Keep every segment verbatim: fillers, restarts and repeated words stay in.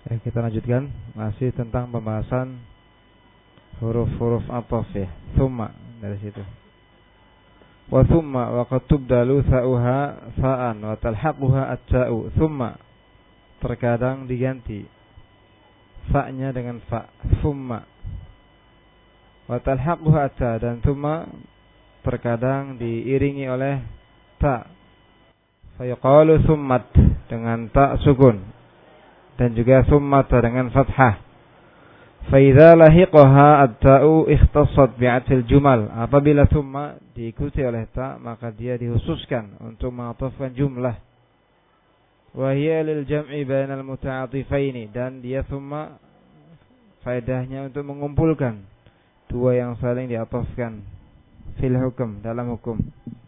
Ya, kita lanjutkan masih tentang pembahasan huruf-huruf ataf ya. Thumma dari situ. Wa thumma wa qad tubdalu tha'uha fa'an wa talhaquha at-ta'u. Thumma terkadang diganti fa-nya dengan fa. Thumma wa talhaquha at-ta, dan thumma terkadang diiringi oleh ta. Fa yuqalu thummat dengan ta sukun, dan juga thummata dengan fathah. Fa idza lahiqaha at-ta'u ikhtassat bi'atil jumal. Apabila thumma diikuti oleh ta, maka dia dikhususkan untuk mengatafkan jumlah. Wa hiya lil jam'i bainal muta'atifaini, dan dia thumma faedahnya untuk mengumpulkan dua yang saling diatafkan fil hukum, dalam hukum.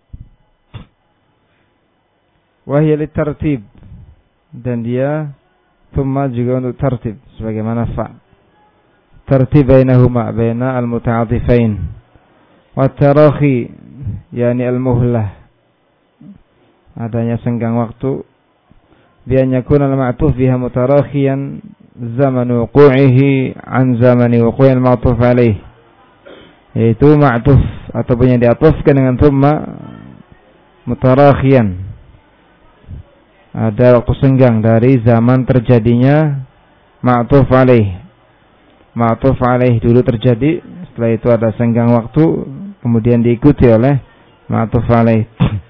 Wa hiya litartib, dan dia thumma juga untuk tartib sebagaimana fa. Tartib bainahuma, baina al-muta'atifain. Wa tarakhi yani al-muhlah, adanya senggang waktu. Bi an yakuna al-ma'tuf biha mutarakhiyan zaman wuqu'ihi an zaman wuqu'i al-ma'tuf alaih, yaitu ma'tuf ataupun yang diatufkan dengan thumma mutarakhiyan, ada waktu senggang dari zaman terjadinya ma'tuf alaih. Ma'tuf alaih dulu terjadi, setelah itu ada senggang waktu, kemudian diikuti oleh ma'tuf alaih.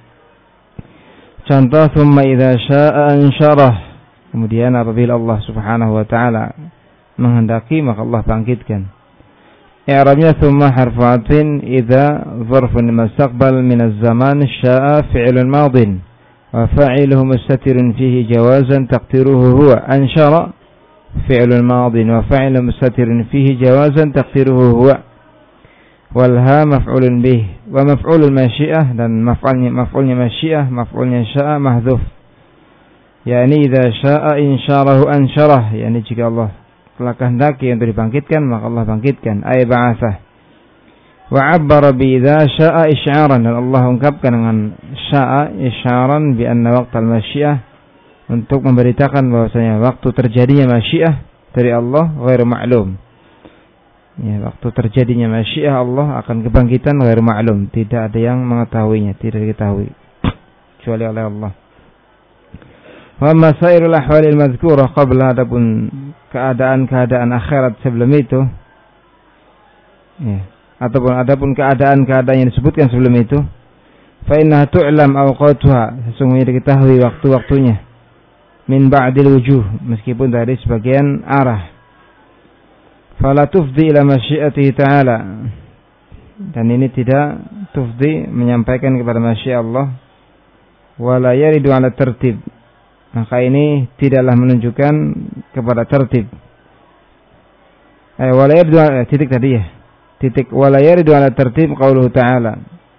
Contoh, thumma idza syaa ansyarah, kemudian apabila Allah Subhanahu wa taala menghendaki maka Allah bangkitkan. I'rabnya thumma harfu 'athfin idza zarfun mustaqbal min az-zaman, syaa fi'lun madin wa fa'iluhu mustatirun fihi jawazan taqdiruhu huwa. Ansyara fi'lun madin wa fa'iluhu mustatirun fihi jawazan taqdiruhu huwa. Wal ha maf'ulun bih wa maf'ulul masyiah, dan maf'ulnya maf'ulnya masyiah, maf'ulnya syaa mahdhuf. Yani idza syaa insyarahu ansyarah, yani jika Allah telah kehendaki untuk dibangkitkan maka Allah bangkitkan, ay ba'atsah. Wa 'abbara bi idza syaa isy'aran, dan Allah ungkapkan dengan syaa isyaran bi anna waqtal masyiah, untuk memberitakan bahwasanya waktu terjadinya masyiah dari Allah ghairu ma'lum. Ya, waktu terjadinya masyiah Allah akan kebangkitan ghairu ma'lum, tidak ada yang mengetahuinya, tidak diketahui kecuali oleh Allah. Wa masairul ahwalil madhkurah qabla, adapun keadaan-keadaan akhirat sebelum itu, ya, ataupun adapun keadaan-keadaan yang disebutkan sebelum itu, fa innaha tu'lam awqatuha, sesungguhnya diketahui waktu-waktunya, min ba'dil wujuh, meskipun dari sebagian arah. Fala tufdi ila masyiatihi ta'ala, dan ini tidak tufdi menyampaikan kepada masyiah Allah. Wala yaridu ala tertib, maka ini tidaklah menunjukkan kepada tertib. Eh, wala yaridu ala, titik tadi ya, titik wala yaridu ala tertib qauluhu ta'ala.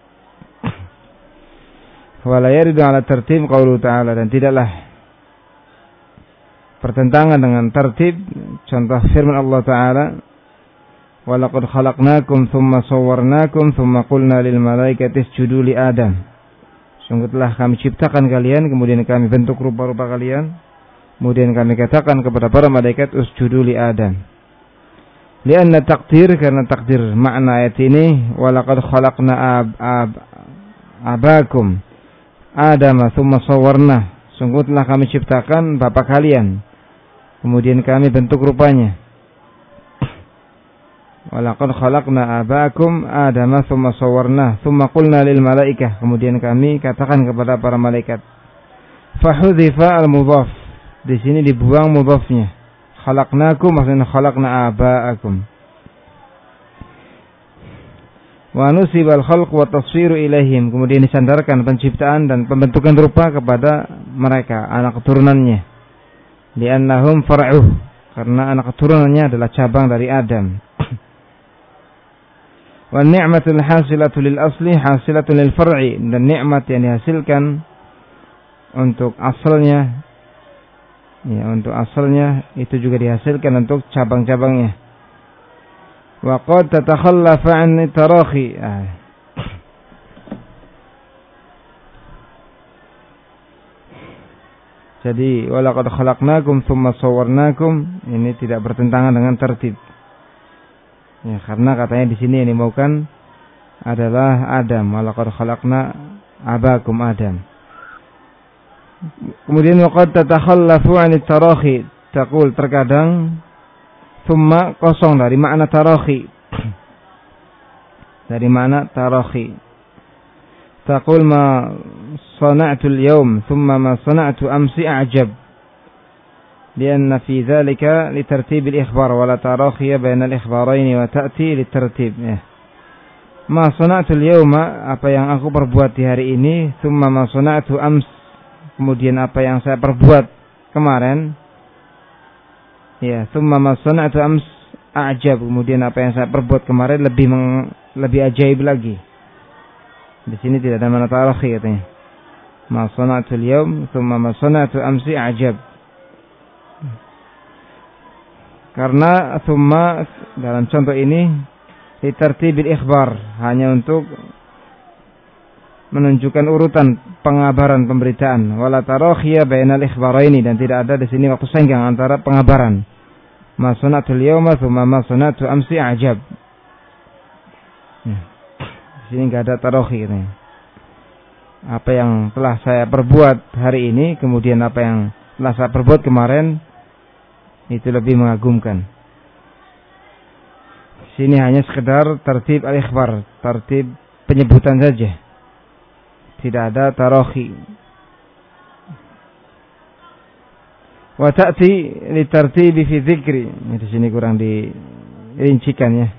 Wala yaridu ala tertib qauluhu ta'ala, dan tidaklah pertentangan dengan tertib contoh firman Allah Ta'ala, walaqad khalaqnakum thumma sawwarnakum thumma qulna lil malaikati isjudu li Adam. Sungguh telah kami ciptakan kalian, kemudian kami bentuk rupa-rupa kalian, kemudian kami katakan kepada para malaikat usjudu li Adam. Lianna takdir, karena takdir makna ayat ini, walaqad khalaqna ab, ab, abakum Adam thumma sawwarna, sungguh telah kami ciptakan bapak kalian, kemudian kami bentuk rupanya. Walaqad khalaqna abakum Adama thumma sawwarna thumma qulna lil malaikah, kemudian kami katakan kepada para malaikat. Fahudhifa al-mudhaf, di sini dibuang mudhafnya. Khalaqnakum maksudnya khalaqna abaakum. Wa nusiba al-khalq wa tasfiru ilaihim, kemudian disandarkan penciptaan dan pembentukan rupa kepada mereka, anak keturunannya. Li'annahum far'uh, karena anak keturunannya adalah cabang dari Adam. Wa ni'matul hasilatu lil asli hasilatu lil far'i, dan nikmat yang dihasilkan untuk asalnya, ya, untuk asalnya itu juga dihasilkan untuk cabang-cabangnya. Wa qad tatakhallafa 'an tarakhi, Jadi walaqad khalaqnakum tsumma sawwarnakum ini tidak bertentangan dengan tertib. Ya, karena katanya di sini yang dimaukan adalah Adam, walaqad khalaqna abakum Adam. Kemudian waqad tatakhallafu 'anit tarakhi, taqul terkadang tsumma kosong dari makna tarakhi. Dari makna tarakhi. Taqul ma sana'tu al-yawm thumma ma sana'tu amsi a'jab. Lianna fi dhalika litartib al-ikhbar wa la tarakhi baina al-ikhbarain wa ta'ti litartib. Ya. Ma sana'tu al-yawma, apa yang aku perbuat di hari ini, thumma ma sana'tu ams, kemudian apa yang saya perbuat kemarin. Ya, thumma ma sana'tu ams a'jab, kemudian apa yang saya perbuat kemarin lebih meng, lebih ajaib lagi. Di sini tidak ada mana tarakhi katanya. Ma sana'tu al-yawm thumma ma sana'tu amsi a'jab. Karena thumma dalam contoh ini litartibil ikhbar, hanya untuk menunjukkan urutan pengabaran pemberitaan. Wala tarakhiya bainal ikhbaraini, dan tidak ada di sini waktu senggang antara pengabaran. Ma sana'tu al-yawma thumma ma sana'tu amsi a'jab. Di sini enggak ada tarakhi katanya. Apa yang telah saya perbuat hari ini, kemudian apa yang telah saya perbuat kemarin, itu lebih mengagumkan. Sini hanya sekedar tertib al-ikhbar, tertib penyebutan saja. Tidak ada tarakhi. Wa ta'ti li tartibi fi dzikri. Di sini kurang dirincikan ya.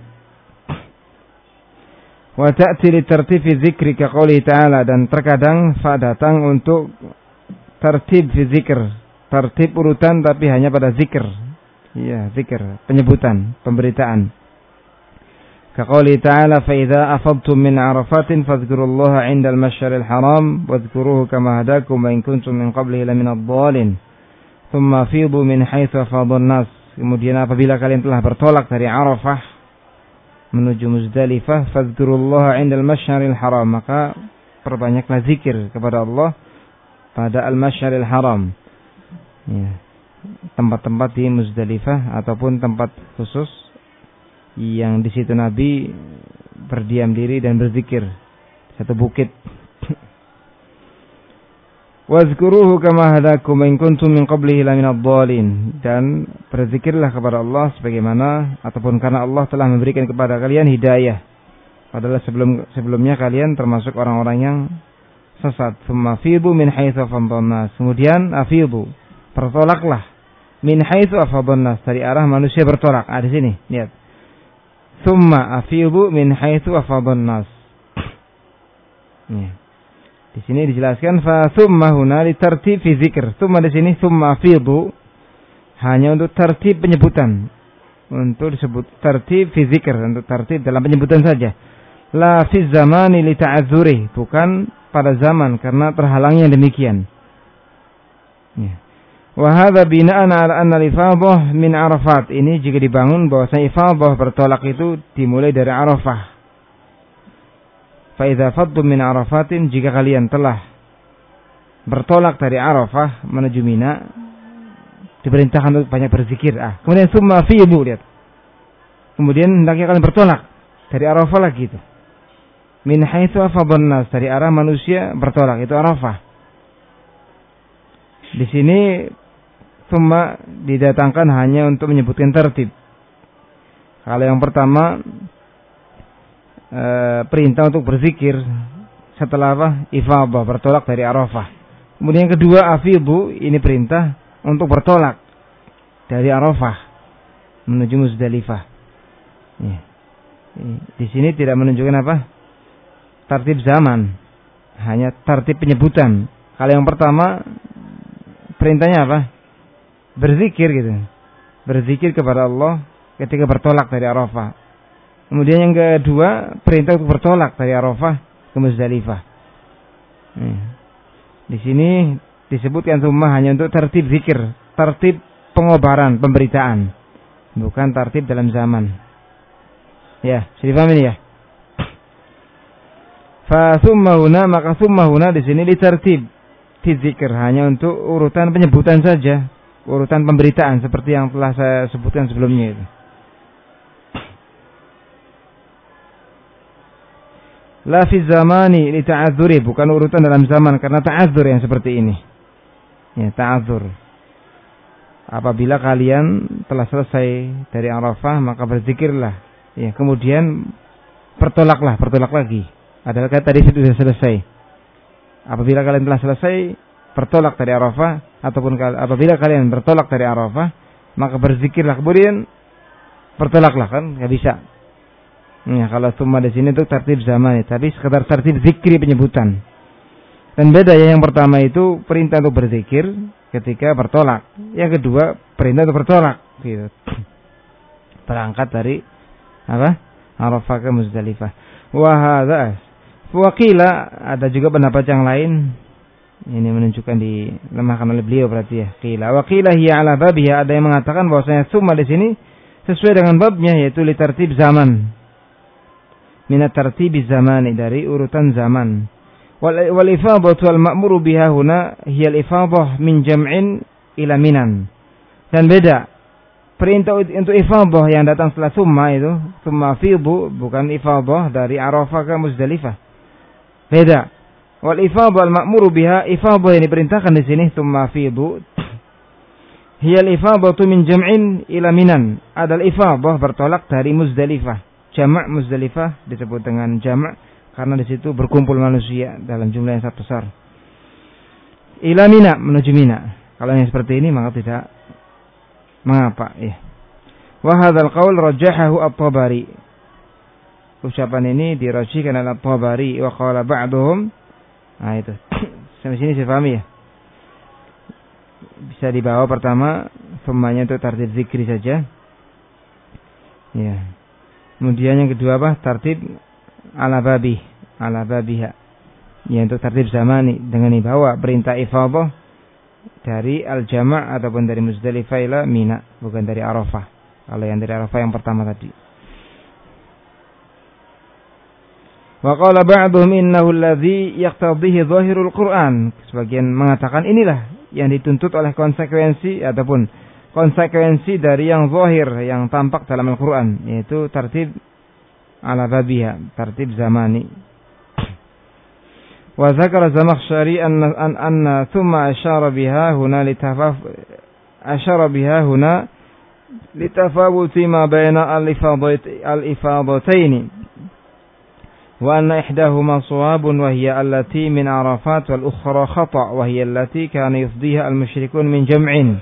Wa ta'ti li tartib fi dzikri ka qouli ta'ala, dan terkadang fa datang untuk tertib fi dzikr, tertib urutan tapi hanya pada zikr. Iya, zikr, penyebutan, pemberitaan. Ka qouli ta'ala fa idza afadtum min 'arafatin fadhkurullaha 'inda al-masy'aril haram wadhkuruhu kama hadakum wa in kuntum min qablihi laminadh dhalin thumma afidu min haitsu afadhan nas. Kemudian apabila kalian telah bertolak dari Arafah menuju Muzdalifah, fadhkurullaha 'indal masy'aril haram, maka perbanyaklah zikir kepada Allah pada al-masy'aril haram. Ya, tempat-tempat di Muzdalifah ataupun tempat khusus yang di situ Nabi berdiam diri dan berzikir, satu bukit. Wazkuruhu kama hadakum in kuntum min qablihi laminadh dhalin, dan berzikirlah kepada Allah sebagaimana ataupun karena Allah telah memberikan kepada kalian hidayah, padahal sebelum sebelumnya kalian termasuk orang-orang yang sesat. Tsumma afidu min haitsu afadhan nas, kemudian afidu, bertolaklah, min haitsu afadhan nas, dari arah manusia bertolak. Ah, di sini lihat. Tsumma afidu min haitsu afadhan nas. Ya. Di sini dijelaskan fa tsumma huna li tartib fi dzikr. Tsumma di sini tsumma afidu hanya untuk tertib penyebutan. Untuk disebut tertib fi dzikr, untuk tertib dalam penyebutan saja. La fi zamani li ta'azzuri, bukan pada zaman karena terhalangnya demikian. Ya. Wa hadza bina'an 'ala anna al-ifadhah min Arafat. Ini jika dibangun bahwasanya ifadhah bertolak itu dimulai dari Arafah. Fa'idha faddu min Arafatin, jika kalian telah bertolak dari Arafah menuju Mina, diperintahkan untuk banyak berzikir. Ah, kemudian summa fiidu, lihat. Kemudian hendaknya kalian bertolak dari Arafah lagi itu. Min haitsu afadhan nas, dari arah manusia bertolak, itu Arafah. Di sini summa didatangkan hanya untuk menyebutkan tertib. Kalau yang pertama E, perintah untuk berzikir setelah apa? Ifadhah, bertolak dari Arafah. Kemudian yang kedua afidu, ini perintah untuk bertolak dari Arafah menuju Muzdalifah. Ya. Di sini tidak menunjukkan apa? Tertib zaman, hanya tertib penyebutan. Kalau yang pertama perintahnya apa? Berzikir gitu. Berzikir kepada Allah ketika bertolak dari Arafah. Kemudian yang kedua, perintah untuk bertolak dari Arafah ke Muzdalifah. Di sini disebutkan semua hanya untuk tertib zikir, tertib pengobaran, pemberitaan, bukan tertib dalam zaman. Ya, sudah dipahami ya? Fa summa huna, maka summa huna di sini ditertib. dzikr, hanya untuk urutan penyebutan saja, urutan pemberitaan seperti yang telah saya sebutkan sebelumnya itu. La fi zamani li ta'adzuri, bukan urutan dalam zaman karena ta'adzur yang seperti ini. Ya, ta'adzur. Apabila kalian telah selesai dari Arafah, maka berzikirlah. Ya, kemudian bertolaklah, bertolak lagi. Adalah kata tadi sudah selesai. Apabila kalian telah selesai bertolak dari Arafah, ataupun apabila kalian bertolak dari Arafah, maka berzikirlah, kemudian bertolaklah, kan nggak bisa. Ya, kalau summa di sini itu tertib zaman, tapi sekedar tertib zikri penyebutan. Dan beda ya, yang pertama itu perintah untuk berzikir ketika bertolak. Yang kedua perintah untuk bertolak, gitu. Berangkat dari apa? Arafah ke Muzdalifah. Wa hadza waqila, ada juga pendapat yang lain. Ini menunjukkan dilemahkan oleh beliau berarti ya. Qila wa qila hiya ala babiha, ada yang mengatakan bahwasanya summa di sini sesuai dengan babnya, yaitu li tertib zaman. Minat tertibi zamani, dari urutan zaman. Wal wal ifadatu al ma'muru biha huna hiya al ifadah min jam'in ila minan. Dan beda, perintah untuk ifadah yang datang setelah summa itu, summa fidu, bukan ifadah dari Arafah ke Muzdalifah. Beda. Wal ifadah al ma'muru biha, ifadah yang diperintahkan di sini summa fidu, hiya al ifadatu min jam'in ila minan. Adalah ifadah bertolak dari Muzdalifah. Jamak Muzdalifah disebut dengan jamak karena di situ berkumpul manusia dalam jumlah yang sangat besar. Ila Mina, menuju Mina. Kalau yang seperti ini maka tidak mengapa, ya. Wa hadzal qaul rajahahu at-Tabari. Ucapan ini dirajihkan oleh at-Tabari, wa qala ba'duhum. Nah itu. Sampai sini saya pahami ya. Bisa dibawa pertama semuanya untuk tartib zikri saja. Ya. Kemudian yang kedua apa? Tartib ala babi, ala babiha. Ya, untuk tartib zamani dengan dibawa perintah ifadah dari al-jama' ataupun dari Muzdalifah ila Mina, bukan dari Arafah. Kalau yang dari Arafah yang pertama tadi. Wa qala ba'dhum innahu alladhi yaqtadhihi dhahirul Qur'an. Sebagian mengatakan inilah yang dituntut oleh konsekuensi ataupun konsekuensi dari yang zahir, yang tampak dalam Al-Quran, yaitu tartib ala babiha, tartib zamani. Wa zakara Zamakhsyari anna an, anna thumma asyara biha huna litafaf asyara biha huna litafawuti ma baina al-ifadatayn wa anna ihdahuma shawabun wa hiya allati min Arafat wal ukhra khata' wa hiya allati kana yufdiha al-musyrikun min jam'in.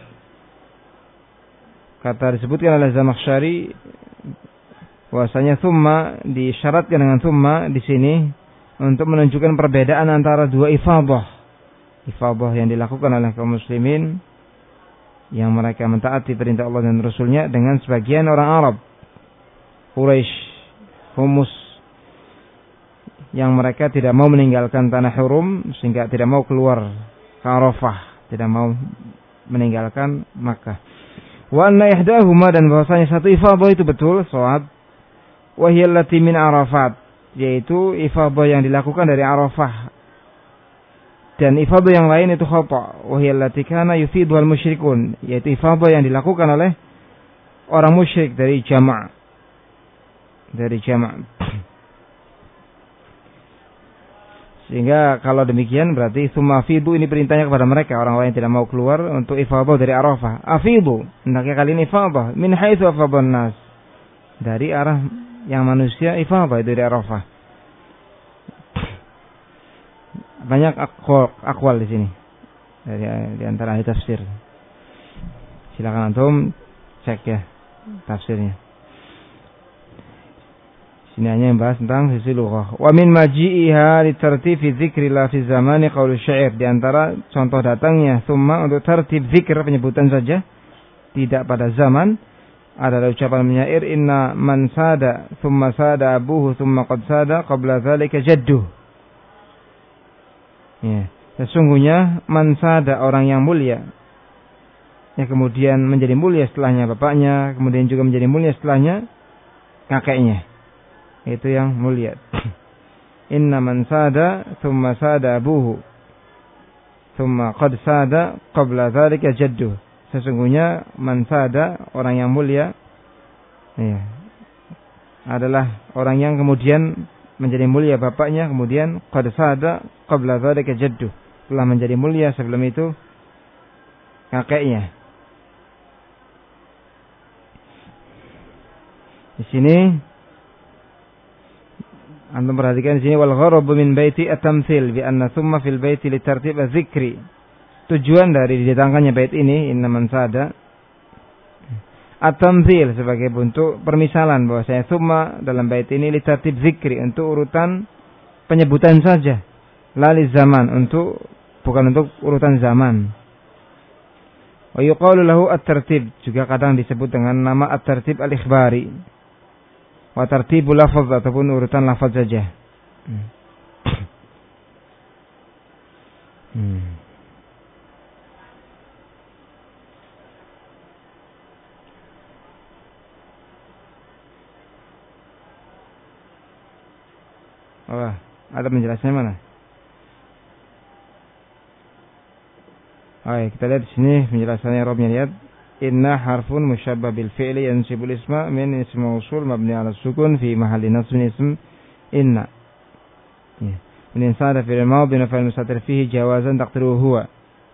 Kata disebutkan oleh Zamakhsyari bahwasanya thumma disyaratkan dengan thumma di sini untuk menunjukkan perbedaan antara dua ifadah. Ifadah yang dilakukan oleh kaum muslimin yang mereka mentaati perintah Allah dan Rasulnya dengan sebagian orang Arab, Quraisy, Humus, yang mereka tidak mau meninggalkan tanah hurum sehingga tidak mau keluar ke Arafah, tidak mau meninggalkan Makkah. Wa anna ihdahuma, dan bahwasanya satu ifadah itu betul shawab, wa hiya allati min Arafat, yaitu ifadah yang dilakukan dari Arafah, dan ifadah yang lain itu khata', wa hiya allati kana yufidu al-musyrikun, yaitu ifadah yang dilakukan oleh orang musyrik dari jama' dari jama'. Sehingga kalau demikian berarti summa afidu ini perintahnya kepada mereka, orang-orang yang tidak mau keluar untuk ifadah dari Arafah. Afidu, hendaknya kalian ifadah min haitsu afadhan nas, dari arah yang manusia ifadah itu dari Arafah. Banyak akwal, akwal di sini dari di antara ahli tafsir. Silakan antum cek ya tafsirnya. Ini hanya yang bahas tentang sisi lughah. Wa min maji'iha li tartibi dzikri la fi zamani qaul syair. Di antara contoh datangnya summa untuk tertib zikir penyebutan saja, tidak pada zaman, adalah ucapan penyair inna man sada thumma sada abuhu thumma qad sada qabla dzalika jadduh. Ya, sesungguhnya man sada, orang yang mulia, ya kemudian menjadi mulia setelahnya bapaknya, kemudian juga menjadi mulia setelahnya kakeknya. Itu yang mulia. Inna man sada thumma sada abuhu Thumma qad sada qabla dzalika jadduh. Sesungguhnya man sada, orang yang mulia, ya, adalah orang yang kemudian menjadi mulia bapaknya, kemudian qad sada qabla dzalika jadduh, telah menjadi mulia sebelum itu kakeknya. Di sini antum perhatikan di sini, wal gharabu min baiti at-tamtsil bi anna thumma fil baiti li tartib az-zikri. Tujuan dari didatangkannya bait ini, inna man sada, at-tamtsil sebagai bentuk permisalan bahwa saya thumma dalam bait ini li tartib zikri, untuk urutan penyebutan saja, la li zaman, untuk bukan untuk urutan zaman. Wa yuqalu lahu at-tartib, juga kadang disebut dengan nama at-tartib al-ikhbari. Wa tartibul lafaz, ataupun urutan lafaz saja. Hmm. Hmm. Oh, ada penjelasannya mana? Oke, kita lihat di sini penjelasannya Robnya, lihat. Inna harfun musyabbah bil fi'li yansibul isma min ism mausul mabni ala sukun fi mahalli nasbin ism inna. Ya. Min insada fi'il madhi wa fa'il mustatir fihi jawazan taqdiruhu huwa.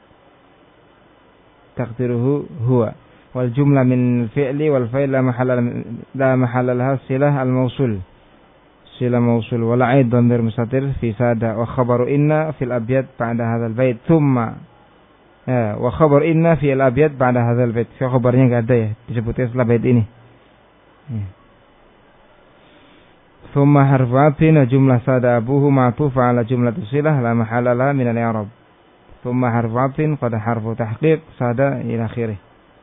Taqdiruhu huwa. Wal jumla min fi'li wal fa'il la mahalla la mahalla laha silah al mausul. Silah mausul wal 'aid dhamir mustatir fi sada wa khabaru inna fil abyad ba'da hadzal bait thumma. Ya, wa khabar inna fi al-abyad ba'da hadzal bait. So, khabarnya enggak ada ya, disebutnya setelah bait ini. Ya. Thumma harfu 'atfin jumlah sada abuhu ma'tuf 'ala jumlah silah la mahalla laha min al-i'rab. Thumma harfu 'atfin qad harfu tahqiq sada ila akhirih.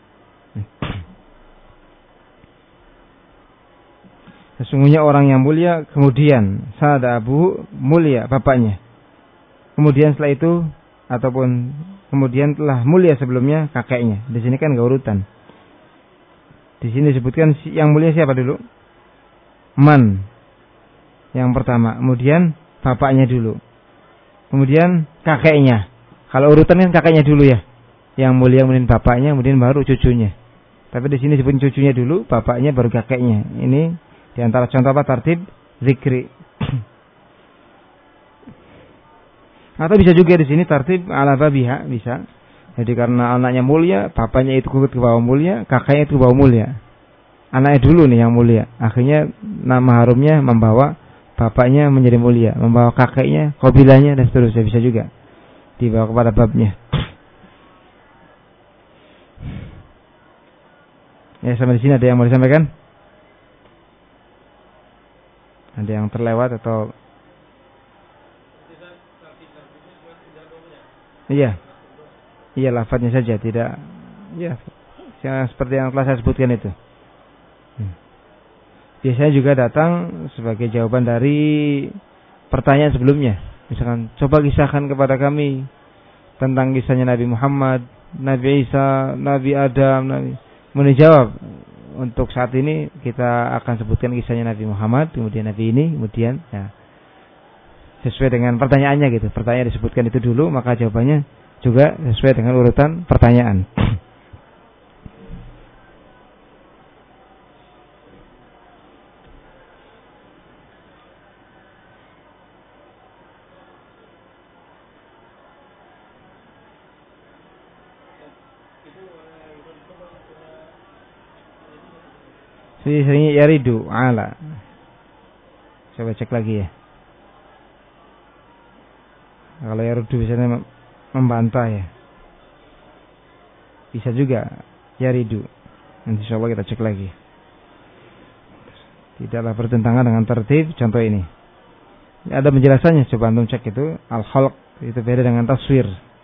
Sesungguhnya orang yang mulia, kemudian sada abuhu, mulia bapaknya. Kemudian setelah itu ataupun kemudian telah mulia sebelumnya kakeknya. Di sini kan enggak urutan. Di sini disebutkan yang mulia siapa dulu? Man. Yang pertama, kemudian bapaknya dulu. Kemudian kakeknya. Kalau urutan kan kakeknya dulu ya. Yang mulia kemudian bapaknya, kemudian baru cucunya. Tapi di sini disebut cucunya dulu, bapaknya baru kakeknya. Ini di antara contoh apa? Tartib zikri. Atau bisa juga di sini tartib ala babiha, bisa. Jadi karena anaknya mulia, bapaknya itu ikut ke bawah mulia, kakaknya itu ke bawah mulia. Anaknya dulu nih yang mulia. Akhirnya nama harumnya membawa bapaknya menjadi mulia, membawa kakeknya, qabilahnya dan seterusnya, bisa juga dibawa kepada babnya. Ya, sampai di sini ada yang mau disampaikan? Ada yang terlewat atau? Iya, iya lafadznya saja, tidak, ya, seperti yang telah saya sebutkan itu. Hmm. Biasanya juga datang sebagai jawaban dari pertanyaan sebelumnya. Misalkan, coba kisahkan kepada kami tentang kisahnya Nabi Muhammad, Nabi Isa, Nabi Adam, Nabi. Mau dijawab, untuk saat ini kita akan sebutkan kisahnya Nabi Muhammad, kemudian Nabi ini, kemudian, ya. Sesuai dengan pertanyaannya gitu. Pertanyaan disebutkan itu dulu, maka jawabannya juga sesuai dengan urutan pertanyaan. Seringnya yaridu ala. Coba cek lagi ya. Kalau yarudu biasanya membantah ya. Bisa juga yaridu. Nanti insyaallah kita cek lagi. Tidaklah bertentangan dengan tertib contoh ini. Ada penjelasannya, coba antum cek itu. Al-khalq itu beda dengan taswir.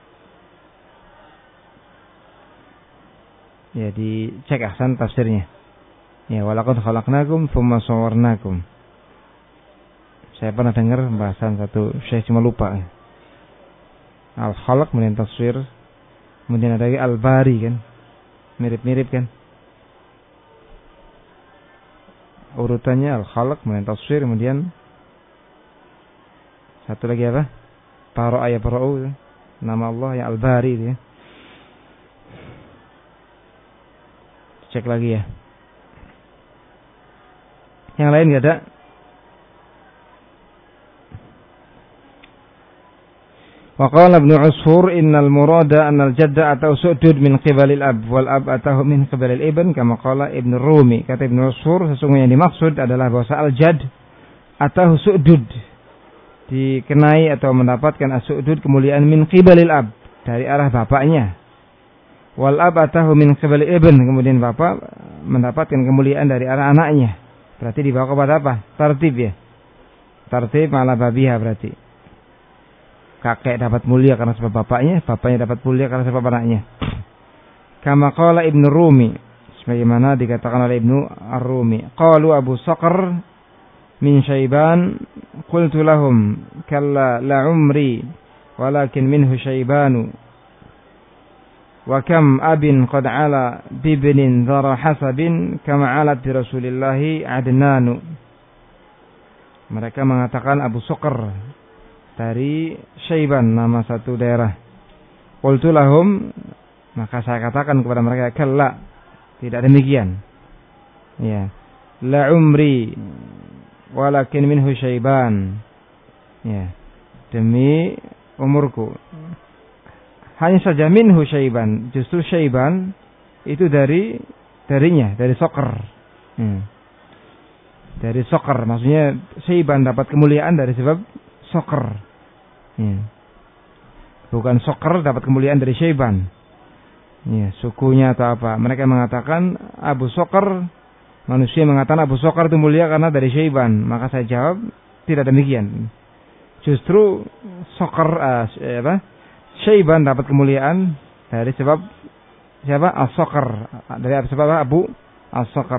Ya, dicek ahsan tafsirnya. Ya, walaqad khalaqnakum tsumma sawwarnakum. Saya pernah dengar pembahasan satu syekh cuma lupa. Al-khalq kemudian taswir, kemudian ada lagi al-bari kan, mirip-mirip kan. Urutannya al-khalq kemudian taswir, kemudian satu lagi apa? Para ayat para'u. nama Allah yang Al-Bari itu ya. Cek lagi ya. Yang lain enggak ada? Wa qala Ibnu Usfur innal murada annal jadda atau su'dud min qibalil ab wal ab atahu min qibalil ibn kama qala Ibnu Rumi. Kata Ibnu Usfur sesungguhnya yang dimaksud adalah bahwa al-jadd atau su'dud dikenai atau mendapatkan as-su'dud kemuliaan min qibalil ab dari arah bapaknya. Wal ab atahu min qibalil ibn kemudian bapak mendapatkan kemuliaan dari arah anaknya. Berarti dibawa kepada apa? Tartib ya. Tartib ala babiha berarti. Kakek dapat mulia karena sebab bapaknya, bapaknya dapat mulia karena sebab anaknya. Kama qala Ibnu Rumi, sebagaimana dikatakan oleh Ibnu Ar-Rumi. Qalu Abu Saqr min Syaiban, qultu lahum kalla la umri walakin minhu Syaibanu. Wa kam abin qad ala bibnin dhara hasabin kama alat bi Rasulillahi Adnanu. Mereka mengatakan Abu Saqr dari Syaiban, nama satu daerah. Qultu lahum, maka saya katakan kepada mereka, kalla, tidak demikian. Ya, la umri walakin minhu Syaiban. Ya, demi umurku. Hanya saja minhu Syaiban, justru Syaiban itu dari darinya, dari Saqr. Hmm. Dari Saqr, maksudnya Syaiban dapat kemuliaan dari sebab Saqr. Hmm. Bukan Saqr dapat kemuliaan dari Syaiban. Ya, sukunya atau apa? Mereka mengatakan Abu Saqr, manusia mengatakan Abu Saqr itu mulia karena dari Syaiban. Maka saya jawab tidak demikian. Justru Saqr uh, apa? Syaiban dapat kemuliaan dari sebab siapa? As-Saqr. Dari sebab Abu As-Saqr.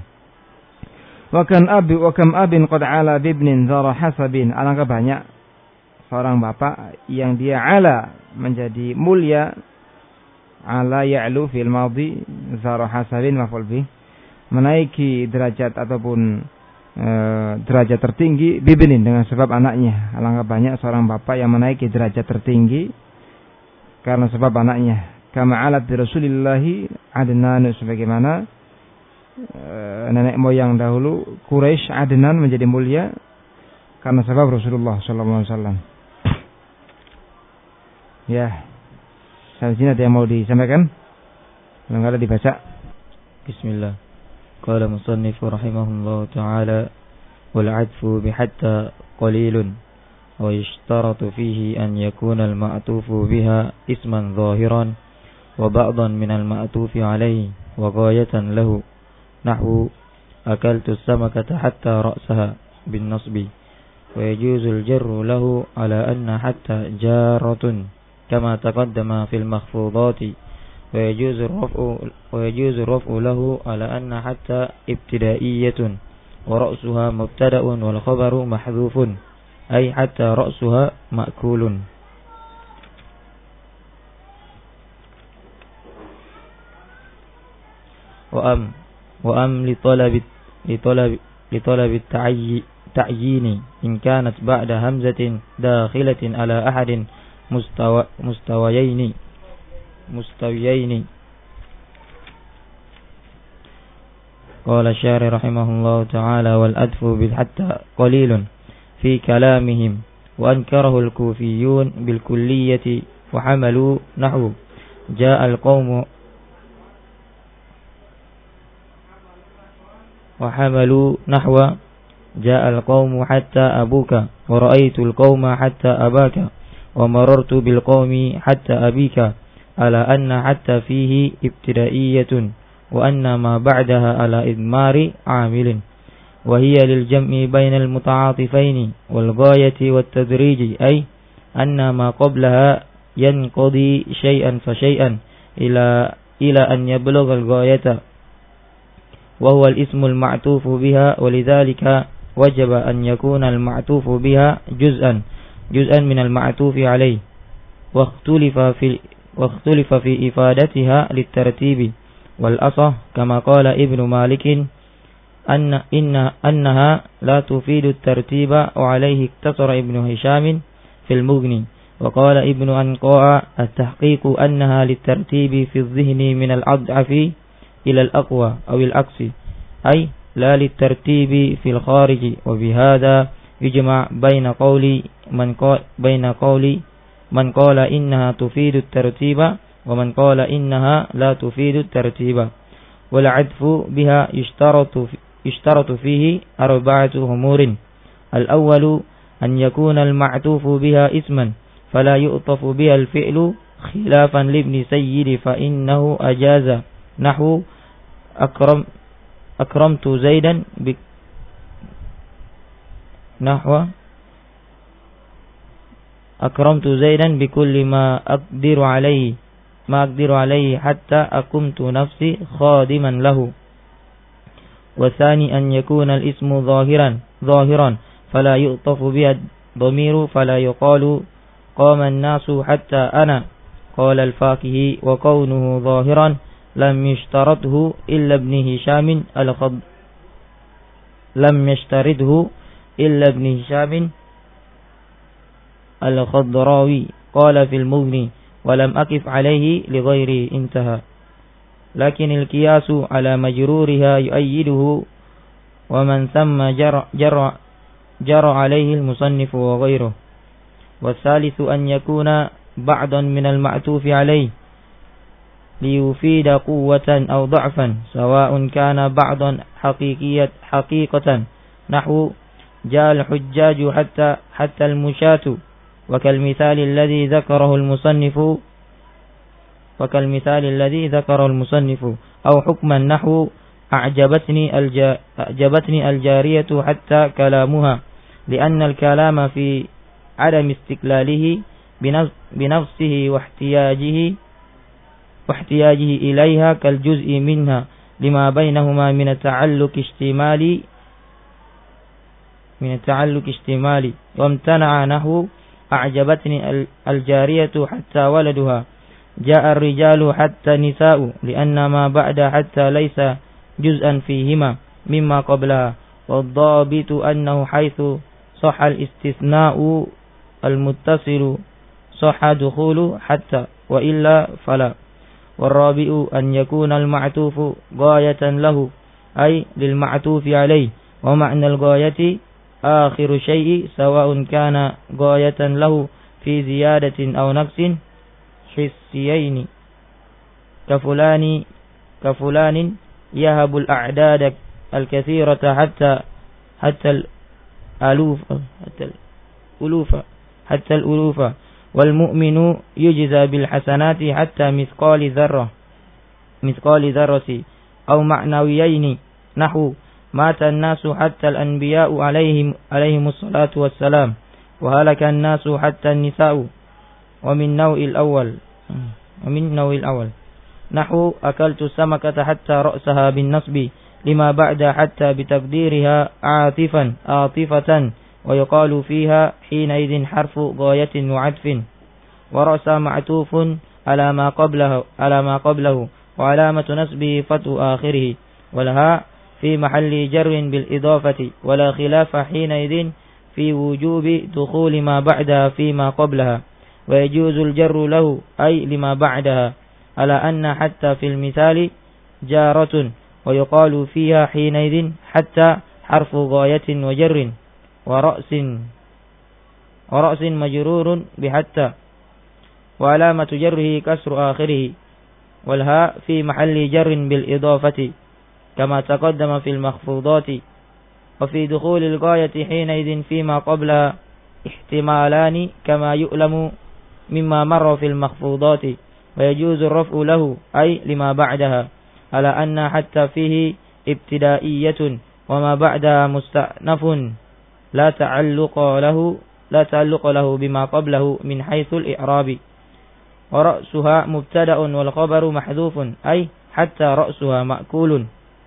Wa kan abi wa kam abin qad ala bibnin dzara hasabin. Alangkah banyak seorang bapak yang dia ala menjadi mulia, ala ya'lu fil madhi dzara hasabin maf'ul bih, menaiki derajat ataupun e, derajat tertinggi bibnin dengan sebab anaknya. Alangkah banyak seorang bapak yang menaiki derajat tertinggi karena sebab anaknya. Kama alat bi Rasulillahi Adnan, sebagaimana e, nenek moyang dahulu Quraisy Adnan menjadi mulia karena sebab Rasulullah sallallahu alaihi wasallam. Ya. Sampai sini ada yang mau disampaikan? Kalau enggak ada dibaca. Bismillah. Qala musannif rahimahullah ta'ala wal 'adfu bi hatta qalilun wa yashtaratu fihi an yakuna al ma'tufu biha isman zahiran wa ba'dan min al ma'tufi alayhi wa ghayatan lahu nahwu akaltu as-samakata hatta ra'saha bin nasbi wa yajuzu al jarru lahu ala anna hatta jaratun كما تقدم في المخفوضات ويجوز الرفع ويجوز الرفع له على أن حتى ابتدائية ورأسها مبتدأ والخبر محذوف أي حتى رأسها مأكول. وأم وأم لطلب لطلب لطلب التعيين إن كانت بعد همزة داخلة على أحد مستوى مستويين مستويين. قال الشارح رحمه الله تعالى والأدف بالحتى قليل في كلامهم وأنكره الكوفيون بالكلية وحملوا نحو جاء القوم وحملوا نحو جاء القوم حتى أبوك ورأيت القوم حتى أباك ومررت بالقوم حتى أبيك على أن حتى فيه ابتدائية وأن ما بعدها على إضمار عامل وهي للجمع بين المتعاطفين والغاية والتدريج أي أن ما قبلها ينقضي شيئا فشيئا إلى إلى أن يبلغ الغاية وهو الاسم المعطوف بها ولذلك وجب أن يكون المعطوف بها جزءا جزءا من المعطوف عليه واختلف في واختلف في إفادتها للترتيب والأصح كما قال ابن مالك أن إن أنها لا تفيد الترتيب وعليه اقتصر ابن هشام في المغني وقال ابن أنقاء التحقيق أنها للترتيب في الذهن من الأضعف إلى الأقوى أو العكس، أي لا للترتيب في الخارج. وبهذا يجمع بين قول من قال بين قول من قال إنها تفيد الترتيب ومن قال إنها لا تفيد الترتيب. والعطف بها يشترط يشترط فيه أربعة أمور: الأول أن يكون المعطوف بها اسما فلا يؤطف بها الفعل، خلافا لابن سيد فإنه أجاز نحو أكرم أكرمت زيدا بك نحو أكرمت زيدا بكل ما أقدر عليه ما أقدر عليه حتى أقمت نفسي خادما له. والثاني أن يكون الاسم ظاهرا ظاهرا فلا يؤطف بها الضمير، فلا يقال قام الناس حتى أنا. قال الفاكهي: وكونه ظاهرا لم يشترطه إلا ابن هشام الخض لم يشترطه إلا ابن هشام الخضراوي قال في المغني: ولم أقف عليه لغيره. انتهى. لكن القياس على مجرورها يؤيده، ومن ثم جر, جر, جر عليه المصنف وغيره. والثالث أن يكون بعضا من المعطوف عليه ليفيد قوة أو ضعفا، سواء كان بعضا حقيقية حقيقة نحو جاء الحجاج حتى حتى المشاة، وكالمثال الذي ذكره المصنف وكالمثال الذي ذكره المصنف أو حكما نحو أعجبتني الجا أعجبتني الجارية حتى كلامها، لأن الكلام في عدم استقلاله بنفسه واحتياجه واحتياجه إليها كالجزء منها لما بينهما من التعلق اشتمالي من التعلق اشتمالي وامتنع نحو أعجبتني الجارية حتى ولدها، جاء الرجال حتى النساء، لأن ما بعد حتى ليس جزءا فيهما مما قبلها. والضابط أنه حيث صح الاستثناء المتصل صح دخول حتى، وإلا فلا. والرابع أن يكون المعطوف غاية له، أي للمعطوف عليه، ومعنى الغاية آخر شيء، سواء كان غاية له في زيادة أو نقص حسيين، كفلان كفلان يهب الأعداد الكثيرة حتى حتى الألوف حتى الألوف حتى الألوف والمؤمن يجزى بالحسنات حتى مثقال ذرة مثقال ذرة أو معنويين نحو مات الناس حتى الأنبياء عليهم عليهم الصلاة والسلام، وهلك الناس حتى النساء. ومن نوع الأول ومن نوع الأول نحو أكلت السمكة حتى رأسها بالنصب، لما بعد حتى بتقديرها عاطفا عاطفة، ويقال فيها حينئذ حرف غاية وعطف. ورأس معطوف على ما قبله على ما قبله وعلامة نصبه فتح آخره، والهاء في محل جر بالإضافة، ولا خلاف حينئذ في وجوب دخول ما بعدها فيما قبلها، ويجوز الجر له أي لما بعدها، على أن حتى في المثال جارة، ويقال فيها حينئذ حتى حرف غاية وجر. ورأس ورأس مجرور بحتى، وعلامة جره كسر آخره، والهاء في محل جر بالإضافة كما تقدم في المخفوضات. وفي دخول الغاية حينئذ فيما قبلها احتمالان كما يؤلم مما مر في المخفوضات، ويجوز الرفع له أي لما بعدها، على أن حتى فيه ابتدائية وما بعدها مستأنف لا تعلق له لا تعلق له بما قبله من حيث الإعراب. ورأسها مبتدأ والخبر محذوف، أي حتى رأسها مأكول.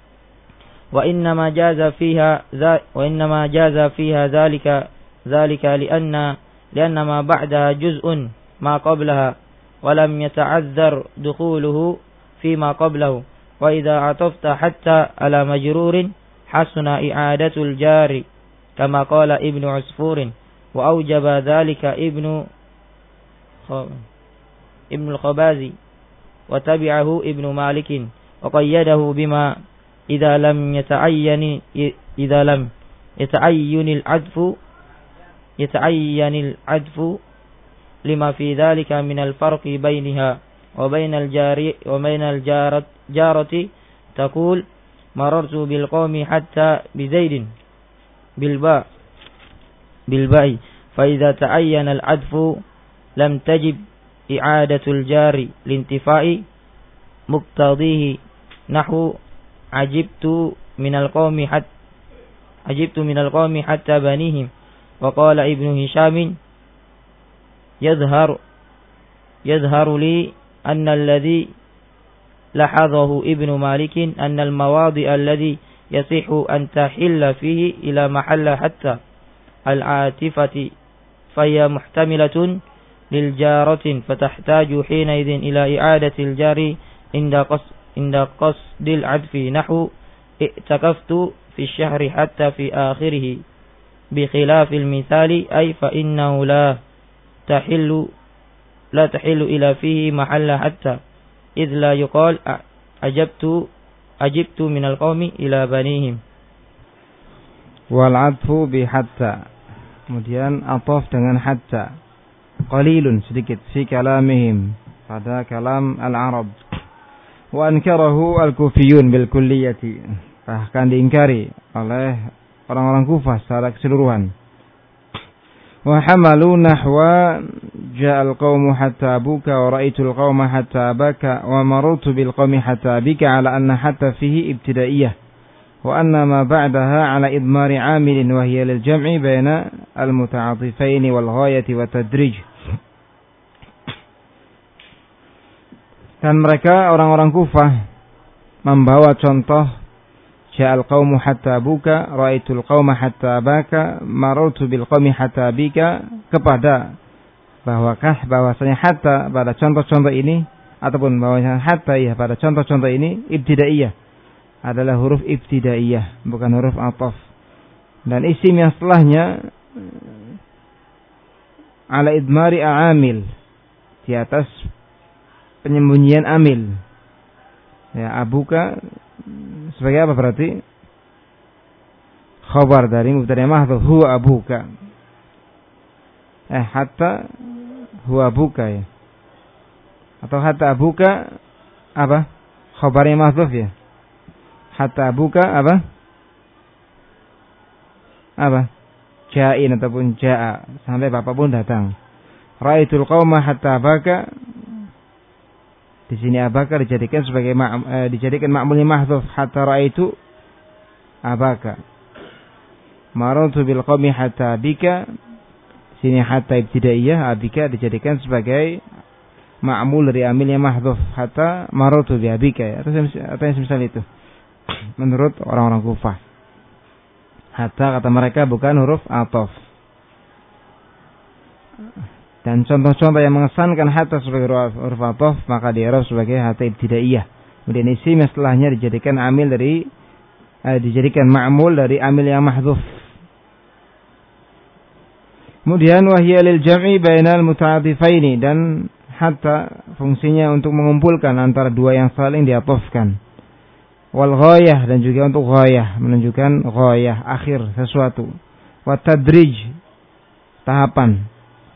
وإنما جاز فيها وإنما جاز فيها ذلك ذلك لأن لأن ما بعدها جزء ما قبلها، ولم يتعذر دخوله فيما قبله. وإذا عطفت حتى على مجرور حسن إعادة الجار، كما قال ابن عصفور، وأوجب ذلك ابن ابن الخبازي وتبعه ابن مالك وقيده بما إذا لم يتعين إذا لم يتعين العدف يتعين العدف لما في ذلك من الفرق بينها وبين الجاري وبين الجارة جارة تقول مررت بالقوم حتى بزيد بالباء بالباء فإذا تعين العدف لم تجب إعادة الجار لانتفاء مقتضيه نحو عجبت من القوم حتى عجبت من القوم حتى بنيهم. وقال ابن هشام يظهر يظهر لي أن الذي لاحظه ابن مالك أن المواضع الذي يصح أن تحل فيه إلى محل حتى العاطفة فهي محتملة للجارة فتحتاج حينئذ إلى إعادة الجار عند قصد عند قصد العدف نحو اعتكفت في الشهر حتى في آخره بخلاف المثال أي فإنه لا تحل لا تحل إلى فيه محل حتى إذ لا يقال أجبت أجبت من القوم إلى بنيهم. Wal'adfu bi hatta, kemudian ataf dengan hatta, qalilun sedikit fi kalamihim, pada kalam al-Arab. Wa ankarahu al-Kufiyun bil kulliyati, bahkan diingkari oleh orang-orang Kufah secara keseluruhan. Wa hamalu nahwa ja'al qawmu hatta buka wa ra'itul qawma hatta baka wa marartu bil qawmi hatta bika ala anna hatta fihi ibtidaiyah wa anna ma ba'daha ala idmari amilin wa hiya lil jam'i baina al muta'atifaini wal ghayati wa tadrij. Dan mereka orang-orang Kufah membawa contoh ja'al qawmu hatta buka ra'aitul qawma hatta baka marartu bil qawmi hatta bika, kepada bahwakah bahwasanya hatta pada contoh-contoh ini ataupun bahwasanya hatta ya pada contoh-contoh ini ibtidaiyah adalah huruf ibtidaiyah, bukan huruf ataf. Dan isim yang setelahnya ala idmari amil, di atas penyembunyian amil. Ya, abuka sebagai apa berarti? Khabar dari mubtada mahdhuf, huwa abuka. Eh hatta huwa abuka ya. Atau hatta abuka apa? Khabarnya mahdhuf ya. Hatta abuka apa? Apa? Ja'in ataupun ja'a, sampai bapak pun datang. Ra'aitul qauma hatta baka. Di sini abaka dijadikan sebagai ma- eh, dijadikan ma'mulnya mahdhuf, hatta ra'aitu abaka. Marartu bil qaumi hatta bika. Sini hatta ibtidaiyah, abika dijadikan sebagai ma'mul dari amilnya mahdhuf, hatta marartu bi abika ya. Atau atau yang semisal itu. Menurut orang-orang Kufah, hatta kata mereka bukan huruf ataf. Dan contoh-contoh yang mengesankan hatta sebagai huruf ataf maka di'rab sebagai hatta ibtidaiyah. Kemudian isim yang setelahnya dijadikan amil dari eh, dijadikan ma'mul dari amil yang mahdhuf. Kemudian wahya lil jam'i bainal muta'atifaini, dan hatta fungsinya untuk mengumpulkan antara dua yang saling diatofkan. Wal ghayah, dan juga untuk ghayah, menunjukkan ghayah akhir sesuatu. Wa tadrij, tahapan.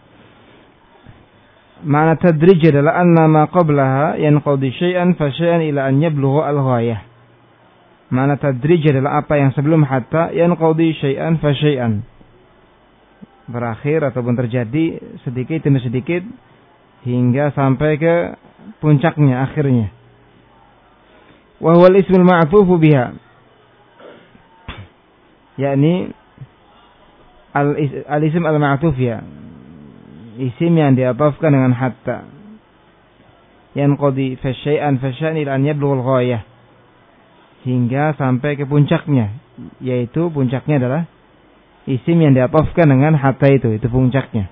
Makna tadrij adalah anna ma qablaha yanqadi syai'an fa syai'an ila an yablugha al ghayah. Makna tadrij adalah apa yang sebelum hatta yanqadi syai'an fa syai'an, berakhir ataupun terjadi sedikit demi sedikit hingga sampai ke puncaknya, akhirnya. Wa huwa al-ismul ma'tufu biha, yakni al-ism al-ma'tuf ya, isim yang diatafkan dengan hatta, yanqadi fa syai'an fa syai'an ila an yablugha al-ghayah, hingga sampai ke puncaknya, yaitu puncaknya adalah isim yang diatafkan dengan hatta itu, itu puncaknya.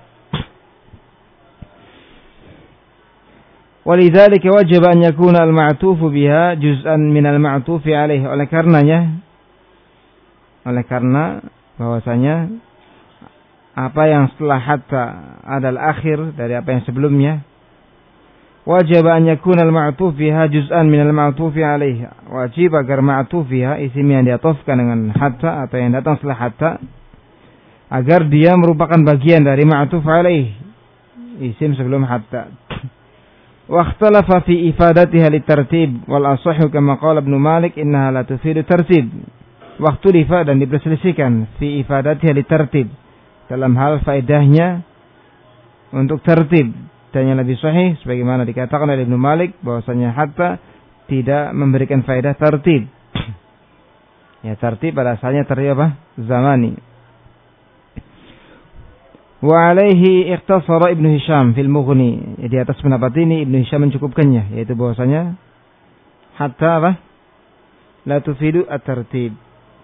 Walidzalika wajib an yakuna al-ma'tufu biha juz'an min al-ma'tufi alaih. Oleh karenanya, oleh karena bahwasanya apa yang setelah hatta adalah akhir dari apa yang sebelumnya, wajib an yakuna al-ma'tuf fiha juz'an min al-ma'tuf 'alaihi. Wajib agar ma'tuf fiha isim yang diatofkan dengan hatta atau yang datang setelah hatta agar dia merupakan bagian dari ma'tuf 'alaihi, isim sebelum hatta. Wa ikhtalafa fi ifadatiha litartib wal asahhu kama qala Ibnu Malik innaha la tufidu tartib. Waktu lifa dan diperselisihkan fi ifadatiha litartib dalam hal faedahnya untuk tertib, dan yang lebih sahih sebagaimana dikatakan oleh Ibnu Malik bahwasanya hatta tidak memberikan faedah tertib. Ya, tertib pada asalnya tertib apa? Zamani. Wa alaihi ikhtasara Ibnu Hisham fil Mughni. Ya, di atas pendapat ini Ibnu Hisham mencukupkannya, yaitu bahwasanya hatta apa? La tufidu at-tartib.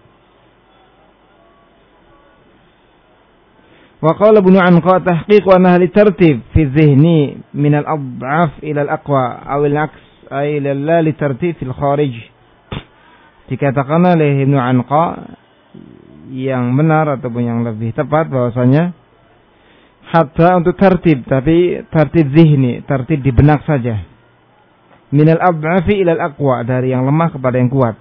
Wa qala Ibnu Anqa tahqiq wa nahli tartib fi dhihni min al-ad'af ila al-aqwa aw al-aks ay la li tartib fil kharij. Dikatakan oleh Ibnu Anqa yang benar ataupun yang lebih tepat bahwasanya hatta untuk tertib, tapi tertib zihni, tertib di benak saja. Min al-ad'afi ila al-aqwa, dari yang lemah kepada yang kuat.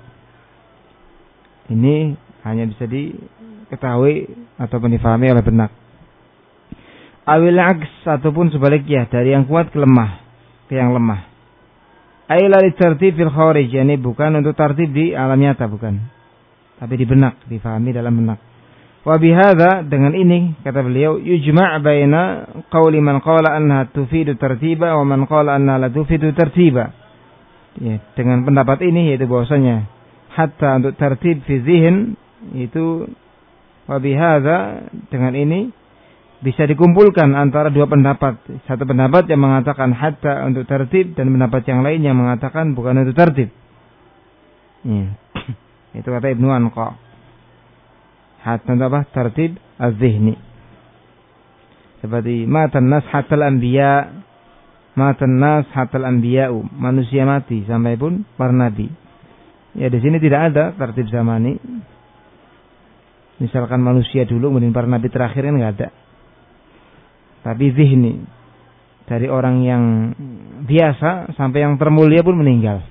Ini hanya bisa diketahui ataupun difahami oleh benak. Awil aks, ataupun sebaliknya dari yang kuat ke lemah, ke yang lemah. Aila li tartib fil kharij, yani bukan untuk tertib di alam nyata, bukan, tapi di benak, difahami dalam benak. Wa bihadza, dengan ini kata beliau, yujma' baina qauli man qala annaha tufidu tartiba wa man qala annaha la tufidu tartiba. Ya, dengan pendapat ini yaitu bahwasanya hatta untuk tertib fi zihin itu, wa bihadza, dengan ini bisa dikumpulkan antara dua pendapat. Satu pendapat yang mengatakan hatta untuk tertib, dan pendapat yang lain yang mengatakan bukan untuk tertib. Ya. Itu kata Ibnu Anqa. Hatta untuk apa? Tertib az-zihni. Seperti matan nas hatta al-anbiya, matan nas hatta al-anbiya'u, manusia mati sampai pun para nabi. Ya, di sini tidak ada tertib zamani. Misalkan manusia dulu kemudian para nabi terakhir, kan enggak ada. Tapi zihni, dari orang yang biasa sampai yang termulia pun meninggal.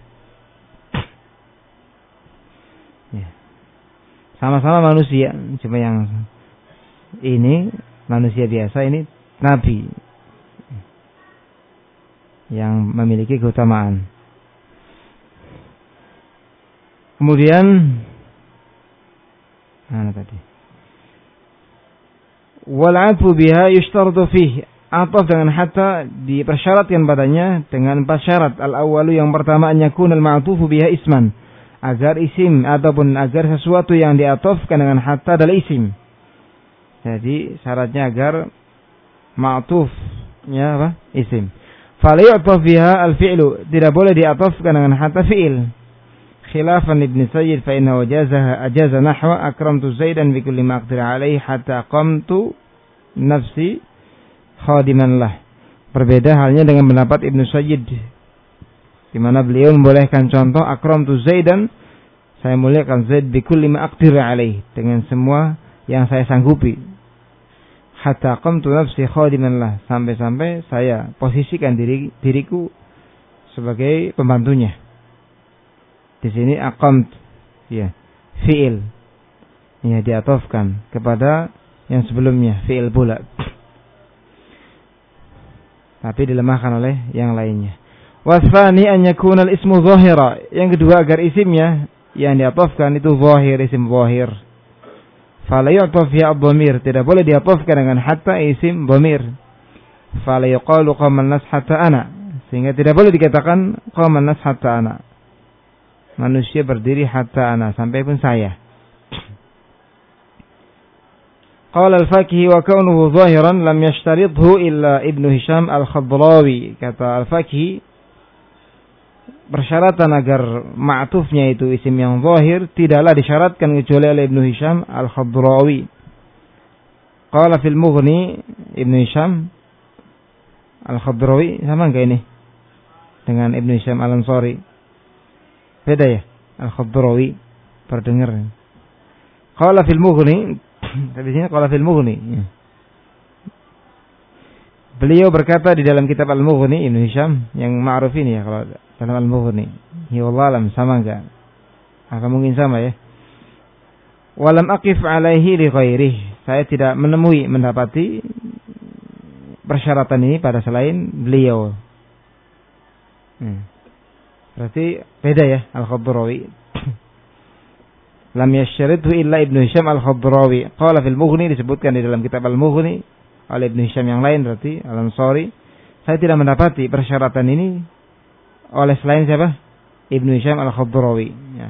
Ya. Sama-sama manusia, cuma yang ini manusia biasa, ini nabi yang memiliki keutamaan. Kemudian mana tadi? Wal'atfu biha yushtaratu fihi, ataf dengan hatta dipersyaratkan padanya dengan empat syarat. Al-awwalu, yang pertama, an yakuna al-ma'tufu biha isman, agar isim ataupun agar sesuatu yang diatofkan dengan hatta adalah isim. Jadi syaratnya agar ma'tufnya apa? Isim. Fala yu'taf biha al-fi'lu, tidak boleh diatofkan dengan hatta fi'il. Khilafan Ibn Sayyid fa innahu ajazaha ajaza nahwa akramtu Zaidan bi kulli ma aqdir alaihi hatta qamtu nafsi khadiman lah. Berbeda halnya dengan pendapat Ibn Sayyid, di mana beliau membolehkan contoh akramtu Zaidan, saya muliakan Zaid bi kulli ma aqdir alaihi, dengan semua yang saya sanggupi. Hatta qamtu nafsi khadiman lah, sampai-sampai saya posisikan diri diriku sebagai pembantunya. Di sini aqamt, ya, fiil, ya, diatofkan kepada yang sebelumnya, fiil pula, tapi dilemahkan oleh yang lainnya. Wasfani an yakuna al-ismu zahira, yang kedua agar isimnya yang diatofkan itu zahir, isim zahir. Fala yu'taf ya ad-dhamir, tidak boleh diatofkan dengan hatta isim dhamir. Fala yuqalu qaman nas hatta ana, sehingga tidak boleh dikatakan qaman nas hatta ana, manusia berdiri hatta ana, sampai pun saya. Qala al-Fakhi wa kaunuhu zahiran lam yashtaridhu illa Ibnu Hisham al-Khadrawi. Kata al-Fakhi, persyaratan agar ma'tufnya itu isim yang zahir tidaklah disyaratkan kecuali oleh Ibnu Hisham al-Khadrawi. Qala fil Mughni, Ibnu Hisham al-Khadrawi sama enggak ini dengan Ibnu Hisham al-Ansari? Beda ya, al-Khadrawi, perdengar. Qala fil Mughni, tapi sini qala fil Mughni. Beliau berkata di dalam kitab Al-Mughni, Ibnu Hisham yang ma'ruf ini ya kalau dalam Al-Mughni. Ya Allah alam, sama enggak? Apa mungkin sama ya? Walam aqif alaihi li ghairihi. Saya tidak menemui mendapati persyaratan ini pada selain beliau. Hmm. Berarti beda ya Al-Khadrawi. Lam yashridhu illa Ibnu Hisham Al-Khadrawi. Qala fil Mughni, disebutkan di dalam kitab Al-Mughni oleh Ibnu Hisham yang lain, berarti Al-Ansari. Saya tidak mendapati persyaratan ini oleh selain siapa? Ibnu Hisham Al-Khadrawi. Ya.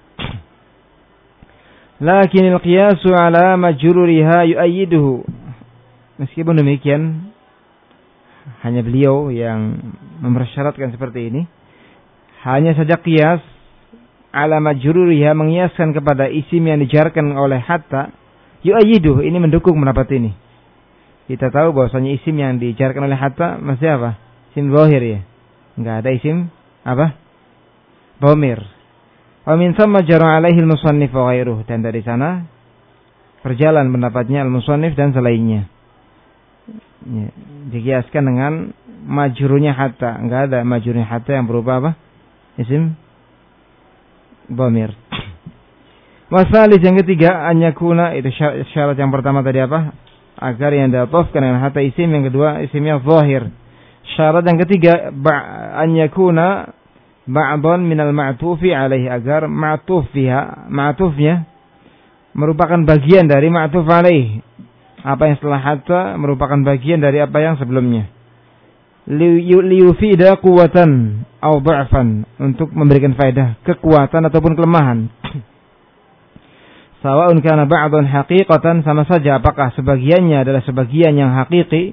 Lakin al-qiyasu ala majruriha yu'ayyiduhu. Meskipun demikian, hanya beliau yang mempersyaratkan seperti ini. Hanya saja qiyas ala majruriha, mengiaskan kepada isim yang dijarkan oleh hatta, yu'ayyiduhu, ini mendukung pendapat ini. Kita tahu bahwasanya isim yang dijarkan oleh hatta masih apa? Isim zahir ya. Enggak ada isim apa? Dhamir. Wa min thamma jara alaihi al-musannif wa ghairuhu, dan dari sana berjalan pendapatnya al-musannif dan selainnya. Ya, dikiaskan dengan majrurnya hatta. Enggak ada majrurnya hatta yang berupa apa? Isim dhamir. Masalis yang ketiga, an yakuna, itu syarat yang pertama tadi apa? Agar yang diatofkan dengan hatta isim, yang kedua isimnya zahir. Syarat yang ketiga, an yakuna ba'dhan minal ma'tufi alaihi, agar ma'tuf fiha, ma'tufnya merupakan bagian dari ma'tuf alaihi. Apa yang setelah hatta merupakan bagian dari apa yang sebelumnya. Liyufida quwwatan aw dha'fan, untuk memberikan faedah kekuatan ataupun kelemahan. Sawa'un kana ba'dhan haqiqatan, sama saja apakah sebagiannya adalah sebagian yang hakiki.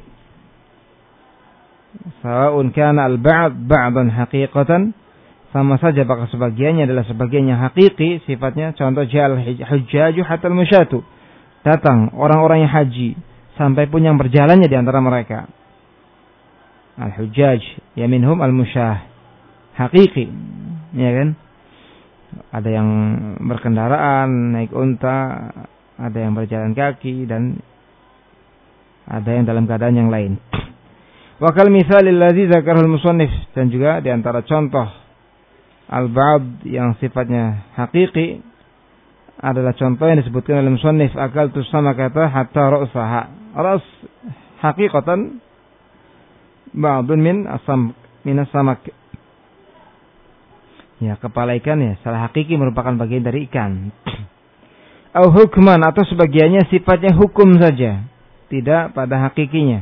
Sawa'un kana al-ba'd ba'dhan haqiqatan, sama saja apakah sebagiannya adalah sebagian yang hakiki sifatnya. Contoh, ja'al hujjaju hatta al-musyatu, datang orang-orang yang haji sampai pun yang berjalannya di antara mereka. Al-hujjaj ya minhum al-musyah, hakiki, ya kan? Ada yang berkendaraan, naik unta, ada yang berjalan kaki, dan ada yang dalam keadaan yang lain. Wa kal misalil ladzi dzakarahul musannif, dan juga di antara contoh al-ba'd yang sifatnya hakiki adalah contoh yang disebutkan oleh musannif, akal tu sama kata hatta ra'saha. Ras haqiqatan ba'dun min asam min as-samak. Ya, kepala ikan ya, salah hakiki merupakan bagian dari ikan. Au hukman, atau sebagiannya sifatnya hukum saja, tidak pada hakikinya,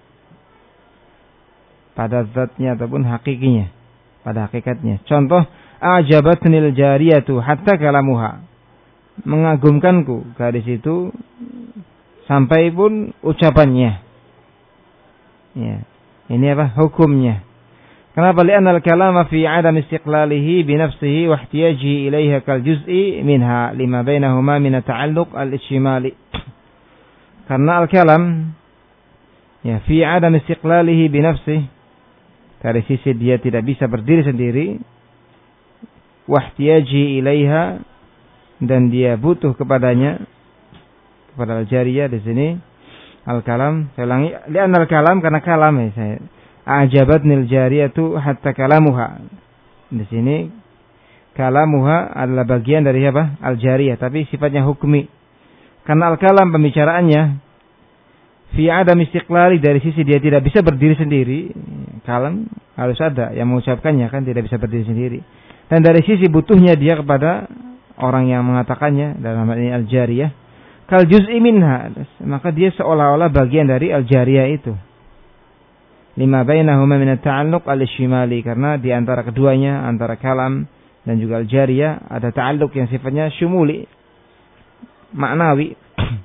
pada zatnya ataupun hakikinya, pada hakikatnya. Contoh, ajabatnil jariyatu hatta kalamuha, mengagumkanku gadis itu sampai pun ucapannya. Ya, ini apa hukumnya? Kenapa? Li'anna al-kalama fi 'adam istiqlalihi bi nafsihi wa ihtiyajihi ilaiha kal juz'i minha lima bainahuma min at-ta'alluq al-ijtimali. Karena al-kalam ya fi 'adam istiqlalihi bi nafsihi, dari sisi dia tidak bisa berdiri sendiri, wa ihtiyajihi ilaiha, dan dia butuh kepadanya, kepada al-jariyah di sini al-kalam. Saya ulangi, li'anna al-kalam, karena kalam ya saya ajabatnil jariyatu hatta kalamuha. Di sini kalamuha adalah bagian dari apa? Al-jariyah, tapi sifatnya hukmi. Karena al-kalam pembicaraannya fi adam istiqlali, dari sisi dia tidak bisa berdiri sendiri. Kalam harus ada yang mengucapkannya, kan tidak bisa berdiri sendiri. Dan dari sisi butuhnya dia kepada orang yang mengatakannya, dalam hal ini al-jariyah, kal juz'i minha, maka dia seolah-olah bagian dari al-jariyah itu. Lima bainahuma min at-ta'alluq al-shimali, karena di antara keduanya, antara kalam dan juga al-jariyah, ada ta'alluq yang sifatnya syumuli, maknawi.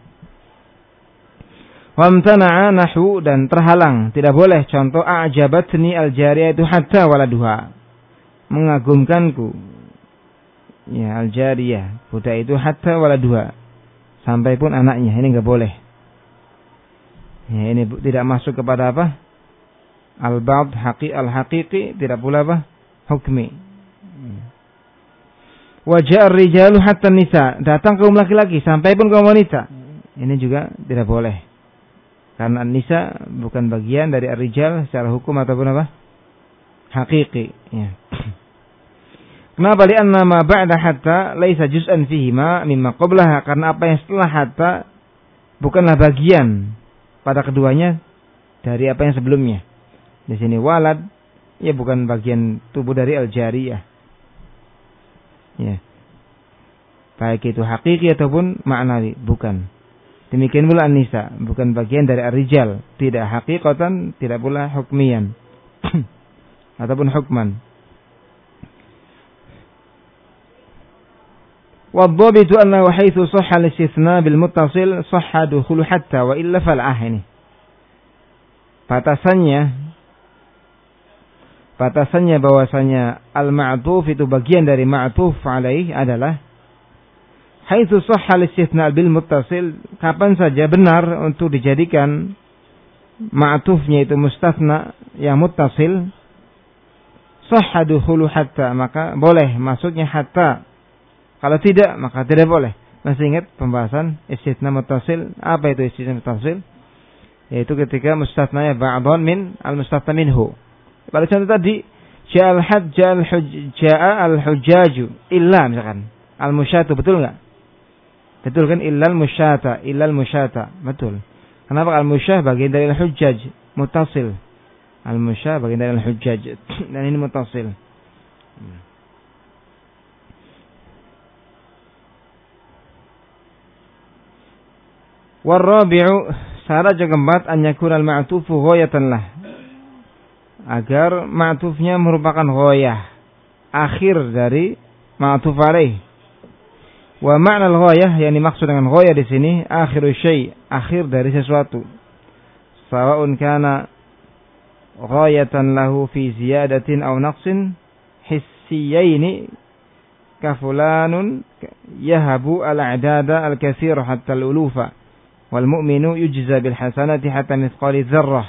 Wamtana'a nahu, dan terhalang, tidak boleh. Contoh, a'jabatni al-jariyah itu hatta waladuha, mengagumkanku ya al-jariyah, budak itu hatta waladuha, sampai pun anaknya. Ini enggak boleh. Ya, ini tidak masuk kepada apa? Al-ba'd haqi al-haqiqi, tidak pula apa? Hukmi. Wajah rijalu hatta nisa, datang kaum laki-laki sampai pun kaum wanita. Ini juga tidak boleh. Karena an-nisa bukan bagian dari ar-rijal secara hukum ataupun apa? Hakiki. Ya. Kenapa? Li'anna ma ba'da hatta laisa juz'an fihi ma mimma qablaha. Karena apa yang setelah hatta bukanlah bagian pada keduanya dari apa yang sebelumnya. Di sini walad ya bukan bagian tubuh dari al-jariyah. Ya. Baik itu hakiki ataupun ma'nawi, bukan. Demikian pula an-nisa, bukan bagian dari ar-rijal, tidak hakikatan, tidak pula hukmiyan ataupun hukman. Wadhabitu annahu haitsu sahha al-istithna bil muttasil sahha dukhulu hatta wa illa fal ahini. Batasannya batasannya bahwasanya al-ma'tuf itu bagian dari ma'tuf alaih adalah haitsu sahha al-istithna bil muttasil, kapan saja benar untuk dijadikan ma'tufnya itu mustatsna yang muttasil, sahha dukhulu hatta, maka boleh masuknya hatta. Kalau tidak, maka tidak boleh. Masih ingat pembahasan istitsna muttasil? Apa itu istitsna muttasil? Yaitu ketika mustatsnanya ba'dhan min al-mustatsna minhu. Pada contoh tadi, ja'al hajj ja'a al-hujjaju illa, misalkan al-musyatu, betul enggak? Betul kan? Illal musyata, illal musyata. Betul. Kenapa al-musyah bagian dari al-hujjaj, muttasil. Al-musyah bagian dari al-hujjaj. Dan ini muttasil. Warabi'u, syarat yang keempat, an yakuna al-ma'tufu ghayatan lah. Agar ma'tufnya merupakan ghayah, akhir dari ma'tuf alaih. Wa ma'na al-ghayah, yang dimaksud dengan ghayah di sini akhiru syai', akhir dari sesuatu. Sawa'un kana ghayatan lahu fi ziyadatin aw naqsin hissiyaini ka fulanun yahabu al-a'dada al-katsira hatta al-ulufa wal mu'minu yujza bil hasanati hatta mithqali dzarrah.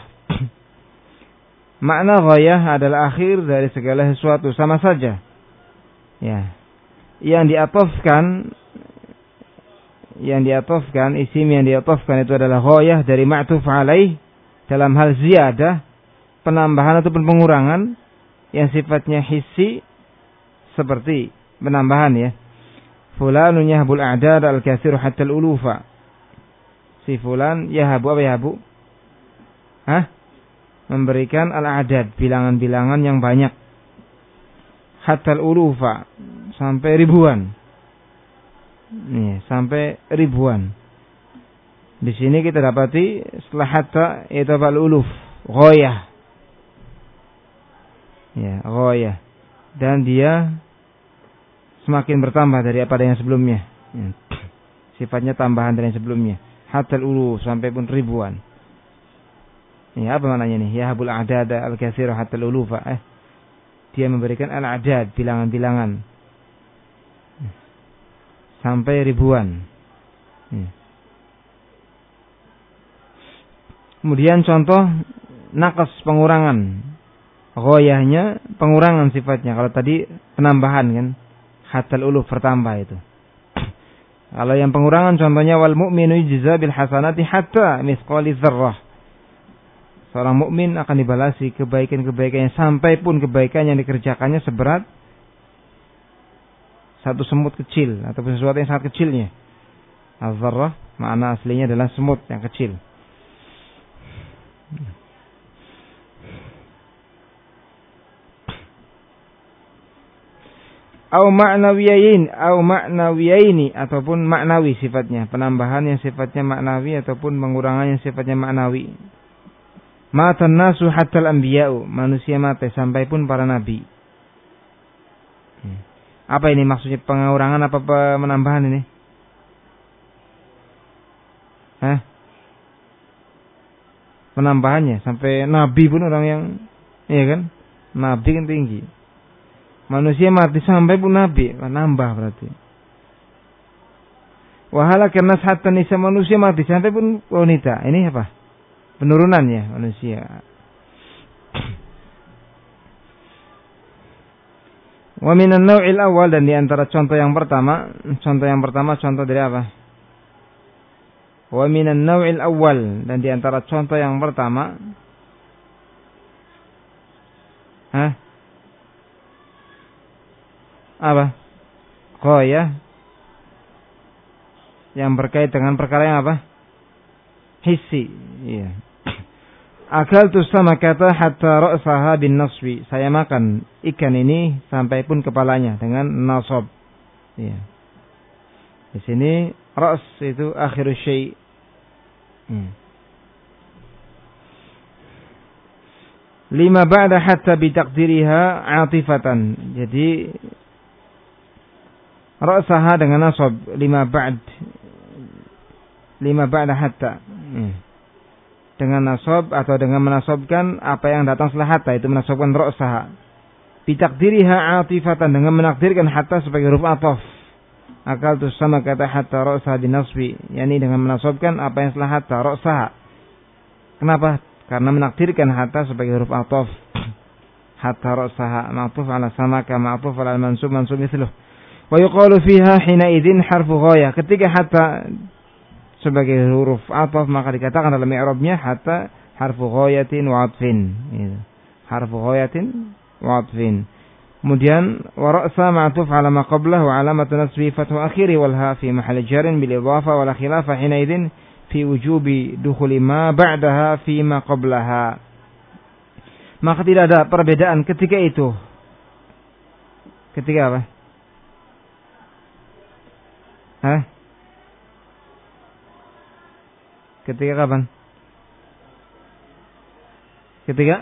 Makna ghayah adalah akhir dari segala sesuatu, sama saja. Ya. Yang diatofkan yang diatofkan isim yang diatofkan itu adalah ghayah dari ma'tuf alaih dalam hal ziyadah, penambahan ataupun pengurangan yang sifatnya hissi, seperti penambahan ya. Fulanun yahbul a'dad al-katsir hatta al-ulufa. Si fulan yahabu, apa yahabu? Hah? Memberikan al-a'dad, bilangan-bilangan yang banyak. Hatta al-ulufa, sampai ribuan. Nih, sampai ribuan. Di sini kita dapati setelah hatta itu al-uluf, ghayah. Ya, ghayah. Dan dia semakin bertambah dari apa yang sebelumnya. Ya. Sifatnya tambahan dari yang sebelumnya. Hatta al-uluf, sampai pun ribuan. Ini apa maknanya nih? Ya habul a'dada al-katsira hatta al-ulufa. Eh, dia memberikan al-a'dad, bilangan-bilangan sampai ribuan. Hmm. Kemudian contoh naqas, pengurangan. Ghayahnya pengurangan sifatnya. Kalau tadi penambahan kan, hatal uluf, bertambah itu. Kalau yang pengurangan contohnya wal mu'minu yujza bil hasanati hatta mithqali dzarrah. Seorang mukmin akan dibalasi kebaikan-kebaikannya sampai pun kebaikan yang dikerjakannya seberat satu semut kecil ataupun sesuatu yang sangat kecilnya. Az-zarrah makna aslinya adalah semut yang kecil. Au ma'nawiyain, au ma'nawiyaini, ataupun maknawi sifatnya, penambahan yang sifatnya maknawi ataupun pengurangan yang sifatnya maknawi. Matan nasu hatta al-anbiya'u, manusia mati sampai pun para nabi. Apa ini maksudnya, pengurangan apa penambahan ini? Hah? Penambahannya sampai nabi pun orang yang, iya kan? Nabi kan tinggi. Manusia mati sampai pun nabi, nambah berarti. Wahala karena hatta nisa, manusia mati sampai pun wanita. Ini apa? Penurunannya manusia. Wa minan naw'il awal, dan di antara contoh yang pertama, contoh yang pertama contoh dari apa? Wa minan naw'il awwal, dan di antara contoh yang pertama, hah? Apa? Ghayah yang berkait dengan perkara yang apa? Hissi. Iya. Akaltu samakata hatta ra'saha bin nasbi. Saya makan ikan ini sampai pun kepalanya dengan nasab. Iya. Di sini ra's itu akhirul syai'. Hmm. Lima ba'da hatta bitaqdiriha 'atifatan. Jadi ra'saha dengan nasab lima ba'd. Lima ba'da hatta. Hmm. Dengan nasab atau dengan menasabkan apa yang datang setelah hatta, itu menasabkan ra'saha. Bitaqdiriha 'atifatan, dengan menakdirkan hatta sebagai huruf ataf. Akal tu sama kata hatta ra'saha binasbi, yakni dengan menasabkan apa yang setelah hatta, ra'saha. Kenapa? Karena menakdirkan hatta sebagai huruf ataf. Hatta ra'saha ma'tuf ala samaka ma'tuf ala mansub mansub mithluh. Wa yuqalu fiha hina idzin harfu ghayah. Ketika hatta sebagai huruf ataf, maka dikatakan dalam i'rabnya hatta harfu ghayatin wa 'atfin. Gitu. Harfu ghayatin wa 'atfin. Kemudian wa ra'sa ma'tuf 'ala ma qablahu wa 'alamatu nasbi fathu akhiri wal ha fi mahall jarin bil idhafa wa la khilafa hina idzin fi wujubi dukhuli ma ba'daha fi ma qablaha. Maka tidak ada perbedaan ketika itu. Ketika apa? Hah? Ketika kapan? Ketika?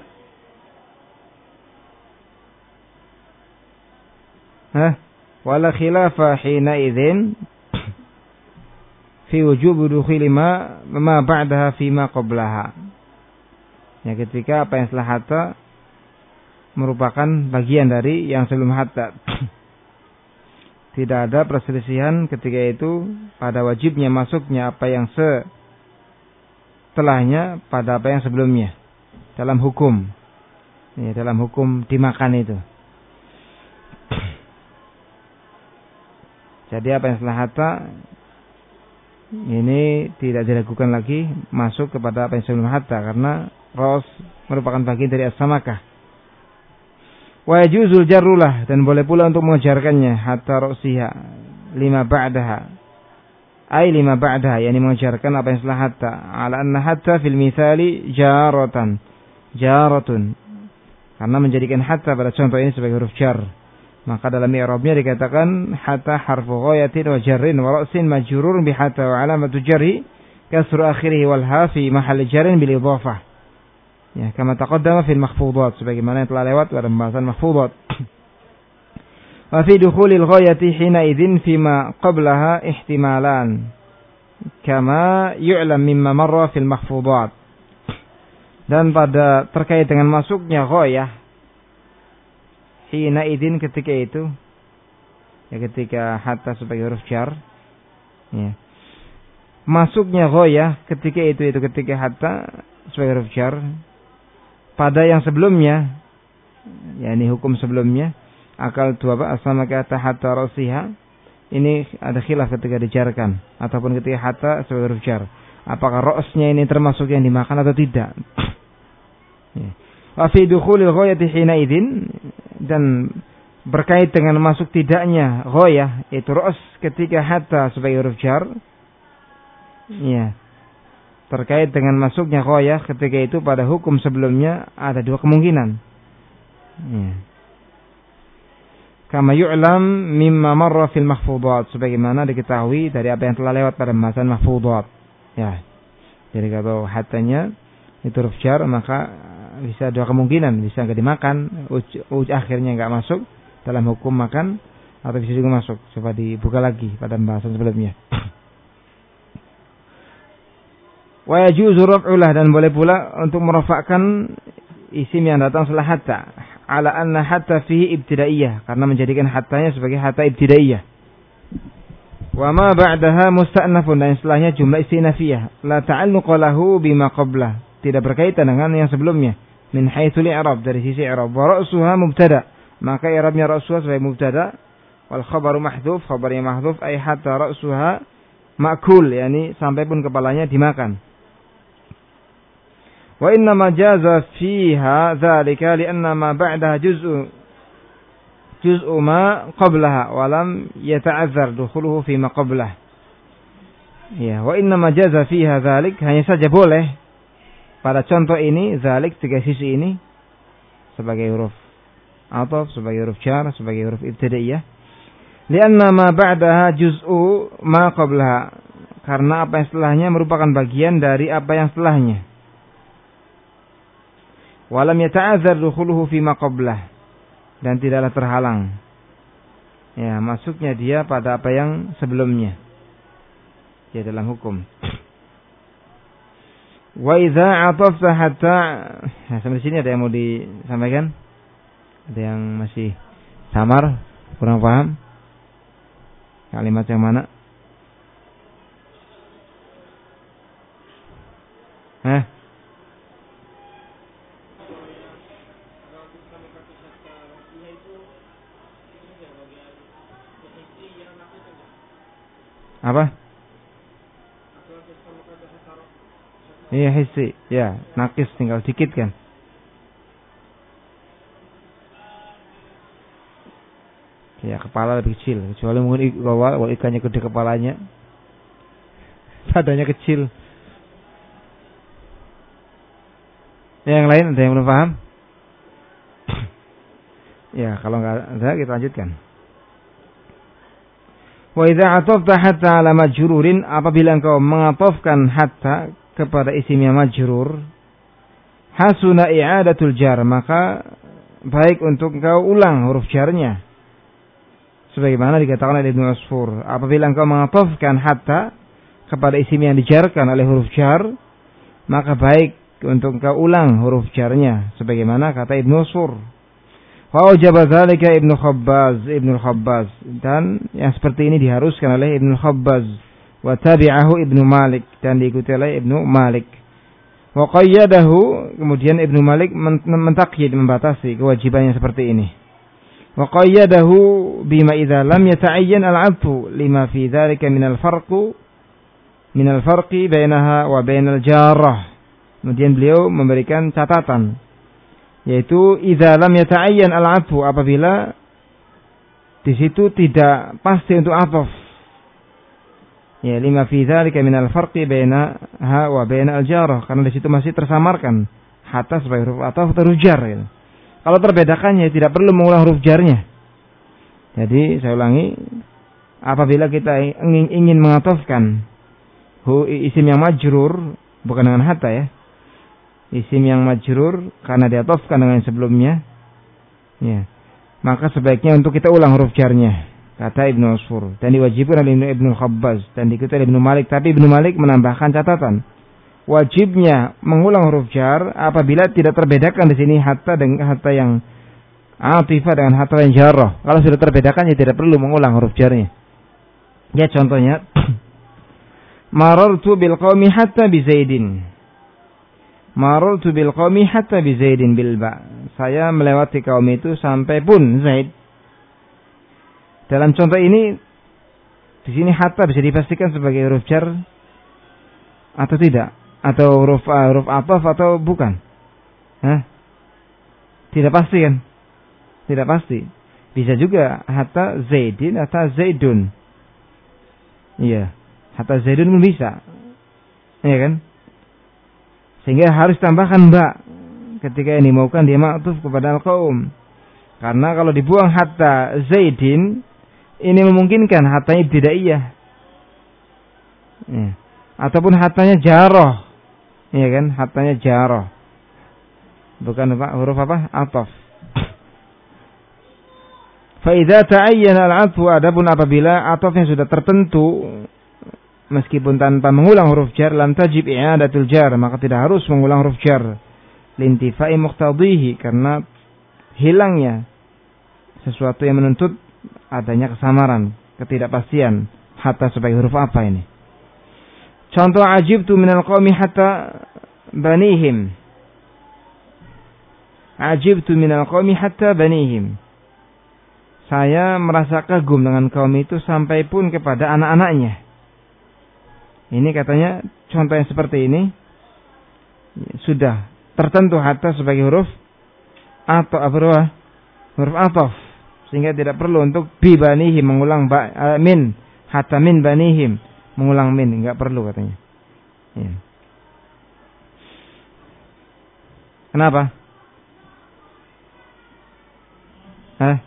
Hah? Wala khilafa hina idzin fi wujub dukhuli ma ma ba'daha fi ma qablaha. Ya, ketika apa yang setelah hatta merupakan bagian dari yang sebelum hatta. Tidak ada perselisihan ketika itu pada wajibnya masuknya apa yang se setelahnya pada apa yang sebelumnya dalam hukum, ya, dalam hukum dimakan itu. Jadi apa yang setelah hatta ini tidak diragukan lagi masuk kepada apa yang sebelum hatta, karena ros merupakan bagian dari as-samakah. Wa yajuzul jarrulah, dan boleh pula untuk mengejarkannya hatta ra'siha lima ba'daha. Ay lima ba'daha, yakni mengejarkan apa yang setelah hatta. Ala anna hatta fil mithali jaratan. Jaratun. Karena menjadikan hatta pada contoh ini sebagai huruf jar. Maka dalam i'rabnya dikatakan hatta harfu ghayatin wa jarrin wa ra'sin majrurun bi hatta wa alamatu jarri kasru akhirih wal ha fi mahall jarrin bil idhafah. Ya, kama taqaddama fil mahfudhat, sebagaimana yang telah lewat pada pembahasan mahfudhat. Wa fi dukhulil ghayati hina idzin fima qablaha ihtimalan kama yu'lam mimma marra fil mahfudhat. Dan pada terkait dengan masuknya ghayah hina idzin ketika itu, ya ketika hatta sebagai huruf jar, ya. Masuknya ghayah ketika itu itu ketika hatta sebagai huruf jar pada yang sebelumnya, yakni hukum sebelumnya. Akal dua apa asama kata hatta rasiha, ini ada khilaf ketika dijarkan ataupun ketika hatta sebagai huruf jar, apakah ra'snya ini termasuk yang dimakan atau tidak. Wa fi dukhulil ghayati hina idzin, dan berkait dengan masuk tidaknya ghayah itu ra's ketika hatta sebagai huruf jar, ya, terkait dengan masuknya ghayah ketika itu pada hukum sebelumnya ada dua kemungkinan, ya. Kama yu'lam mimma marra fil mahfudhat, sebagaimana diketahui dari apa yang telah lewat pada pembahasan mahfudhat, ya. Jadi kalau hatanya itu huruf jar, maka bisa dua kemungkinan, bisa enggak dimakan, uj, uj akhirnya enggak masuk dalam hukum makan, atau bisa juga masuk. Coba dibuka lagi pada pembahasan sebelumnya. Wa yajuzu raf'ulah, dan boleh pula untuk merafa'kan isim yang datang setelah hatta, ala anna hatta fihi ibtidaiyah, karena menjadikan hattanya sebagai hatta ibtidaiyah. Wa ma ba'daha musta'nafun, dan setelahnya jumlah istinafiyah, la ta'alluqa lahu bima qablah, tidak berkaitan dengan yang sebelumnya. Min haitsul i'rab, dari sisi i'rab. Wa ra'suha mubtada, maka i'rabnya ra'suha sebagai mubtada. Wal khabaru mahdhuf, khabarnya mahdhuf, ay hatta ra'suha Ma'kul, yakni sampai pun kepalanya dimakan. Wa inna ma jaza fiha dzalika li'anna ma ba'daha juz'u juz'u ma qablaha wa lam yata'azzar dukhuluhu fi ma qablah. Ya, wa inna ma jaza fiha dzalik, hanya saja boleh pada contoh ini dzalik tiga sisi ini sebagai huruf ataf, sebagai huruf jar, sebagai huruf ibtidaiyah. Lianna ma ba'daha juz'u ma qablaha, karena apa yang setelahnya merupakan bagian dari apa yang setelahnya. Walam yata'azzar dukhuluhu fi ma qablah, dan tidaklah terhalang ya masuknya dia pada apa yang sebelumnya ya dalam hukum. Wa idza atafta hatta, nah, sampai sini ada yang mau disampaikan? Ada yang masih samar, kurang paham? Kalimat yang mana? Hah? Apa? Iya, hissi. Ya, nakis tinggal dikit kan. Ya, kepala lebih kecil. Kecuali mungkin kalau ikannya gede kepalanya, badannya kecil. Yang lain ada yang belum paham? Ya, kalau enggak ada kita lanjutkan. Wa idza atafta hatta ala majrurin, apabila engkau mengatofkan hatta kepada isim yang majrur, hasuna i'adatul jar, maka baik untuk engkau ulang huruf jarnya. Sebagaimana dikatakan oleh Ibnu Asfur, apabila engkau mengatofkan hatta kepada isim yang dijarkan oleh huruf jar, maka baik untuk engkau ulang huruf jarnya, sebagaimana kata Ibnu Asfur. Wa ujaba dzalika Ibnu Khabbaz, Ibnu Khabbaz, dan yang seperti ini diharuskan oleh Ibnu Khabbaz. Wa tabi'ahu Ibnu Malik, dan diikuti oleh Ibnu Malik. Wa qayyadahu, kemudian Ibnu Malik mentakyid, membatasi kewajibannya seperti ini. Wa qayyadahu bima idza lam yata'ayyan al-'atfu lima fi dzalika min al-farqu min al-farqi bainaha wa bainal jarrah. Kemudian beliau memberikan catatan, yaitu idza lam yata'ayyan al-'atfu, apabila di situ tidak pasti untuk ataf. Ya, lima fi dzalika min al-farqi bainaha wa bainal jarrah, karena di situ masih tersamarkan hatta sebagai huruf ataf atau jar ya. Kalau terbedakannya tidak perlu mengulang huruf jarnya. Jadi saya ulangi, apabila kita ingin, ingin mengatofkan isim yang majrur, bukan dengan hatta ya, isim yang majrur karena diatofkan dengan yang sebelumnya, ya, maka sebaiknya untuk kita ulang huruf jarnya, kata Ibnu Asfur, dan diwajibkan oleh Ibnu Khabbaz dan diikuti oleh Ibnu Malik. Tapi Ibnu Malik menambahkan catatan, wajibnya mengulang huruf jar apabila tidak terbedakan di sini hatta dengan hatta yang atifah dengan hatta yang jarrah. Kalau sudah terbedakan ya tidak perlu mengulang huruf jarnya. Ya, contohnya marartu bil qaumi hatta bi Zaidin. Marartu bil qaumi hatta bi Zaidin bil ba. Saya melewati kaum itu sampai pun Zaid. Dalam contoh ini di sini hatta bisa dipastikan sebagai huruf jar atau tidak? Atau huruf uh, huruf ataf atau bukan? Hah? Tidak pasti kan? Tidak pasti. Bisa juga hatta Zaidin atau Zaidun. Iya, hatta Zaidun pun bisa. Iya kan? Sehingga harus tambahkan ba ketika ini maukan dia ma'tuf kepada al-qaum. Karena kalau dibuang hatta Zaidin, ini memungkinkan hatanya tidak iya. Ya. Ataupun hatanya jarrah. Iya kan? Hatanya jarrah. Bukan apa, huruf apa? Ataf. Fa idza ta'ayyana al-'atfu, adapun apabila atafnya sudah tertentu meskipun tanpa mengulang huruf jar, lam tajib i'adatul jar, maka tidak harus mengulang huruf jar. Lintifai muqtadihi, karena hilangnya sesuatu yang menuntut adanya kesamaran, ketidakpastian hatta sebagai huruf apa ini. Contoh, ajibtu minal qaumi hatta banihim. Ajibtu minal qaumi hatta banihim. Saya merasa kagum dengan kaum itu sampai pun kepada anak-anaknya. Ini katanya contoh yang seperti ini sudah tertentu hatta sebagai huruf atau apa? Huruf atof, sehingga tidak perlu untuk bi banihim mengulang ba, uh, min hatta min banihim mengulang min, enggak perlu katanya. Ya. Kenapa? Hah?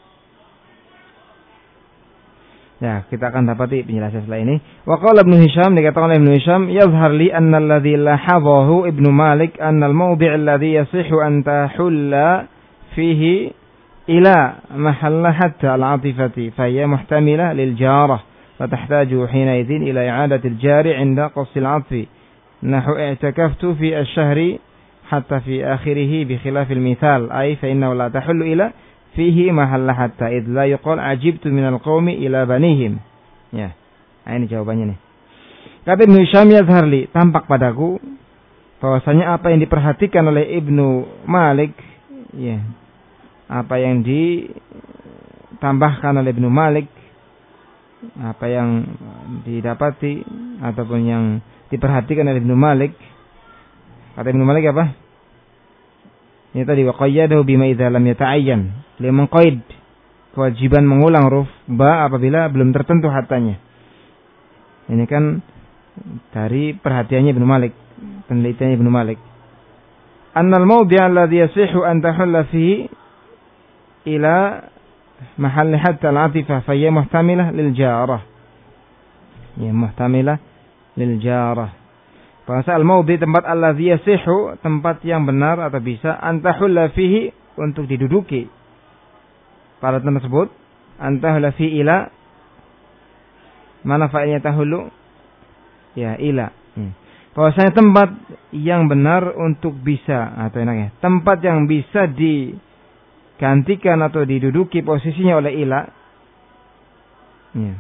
Ya, kita akan dapati penjelasan setelah ini. Wa qala Ibnu Hisham, dikatakan oleh Ibnu Hisham, yazhar li anna alladhi lahadhahu Ibnu Malik anna al-mawdi' alladhi yasihu an tahulla fihi ila mahalla hatta al-'atifati fa hiya muhtamila lil jarah wa tahtaju hina idhin ila i'adati al-jari' 'inda qass al-'athfi nahu i'takaftu fi ash-shahri hatta fi akhirih bi khilaf al-mithal ay fa innahu la tahullu ila fihi mahalla hatta id la yuqal ajibtu minal qaumi ila banihim. Ya. Nah, ini jawabannya nih. Kata Ibnu Hisham, yazhar li, tampak padaku bahwasanya apa yang diperhatikan oleh Ibnu Malik, ya, apa yang ditambahkan oleh Ibnu Malik, apa yang didapati ataupun yang diperhatikan oleh Ibnu Malik, kata Ibnu Malik apa? Ini tadi wa qayyadahu bima idza lam yata'ayyan. Dia mengqaid kewajiban mengulang huruf ba apabila belum tertentu hatanya. Ini kan dari perhatiannya Ibnu Malik, penelitiannya Ibnu Malik. Annal mawdi' alladhi yasihu an tahulla fihi ila mahalli hatta al-'atifah fa hiya muhtamilah lil jarah. Ya, muhtamilah lil jarah. Bahasa al-mawdi' tempat alladhi yasihu, tempat yang benar atau bisa antahulla fihi, untuk diduduki pada tempat tersebut. Antahulla fi ila, mana fa'ilnya tahullu? Ya, ila. Hmm. Bahwasanya tempat yang benar untuk bisa, atau enaknya tempat yang bisa digantikan atau diduduki posisinya oleh ila. Ya.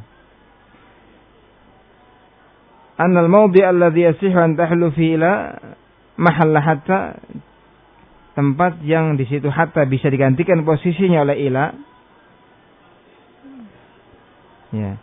Annal mawdi' alladhi yasihu an tahullu fi ila mahalla hatta, tempat yang di situ hatta bisa digantikan posisinya oleh ila. Ya.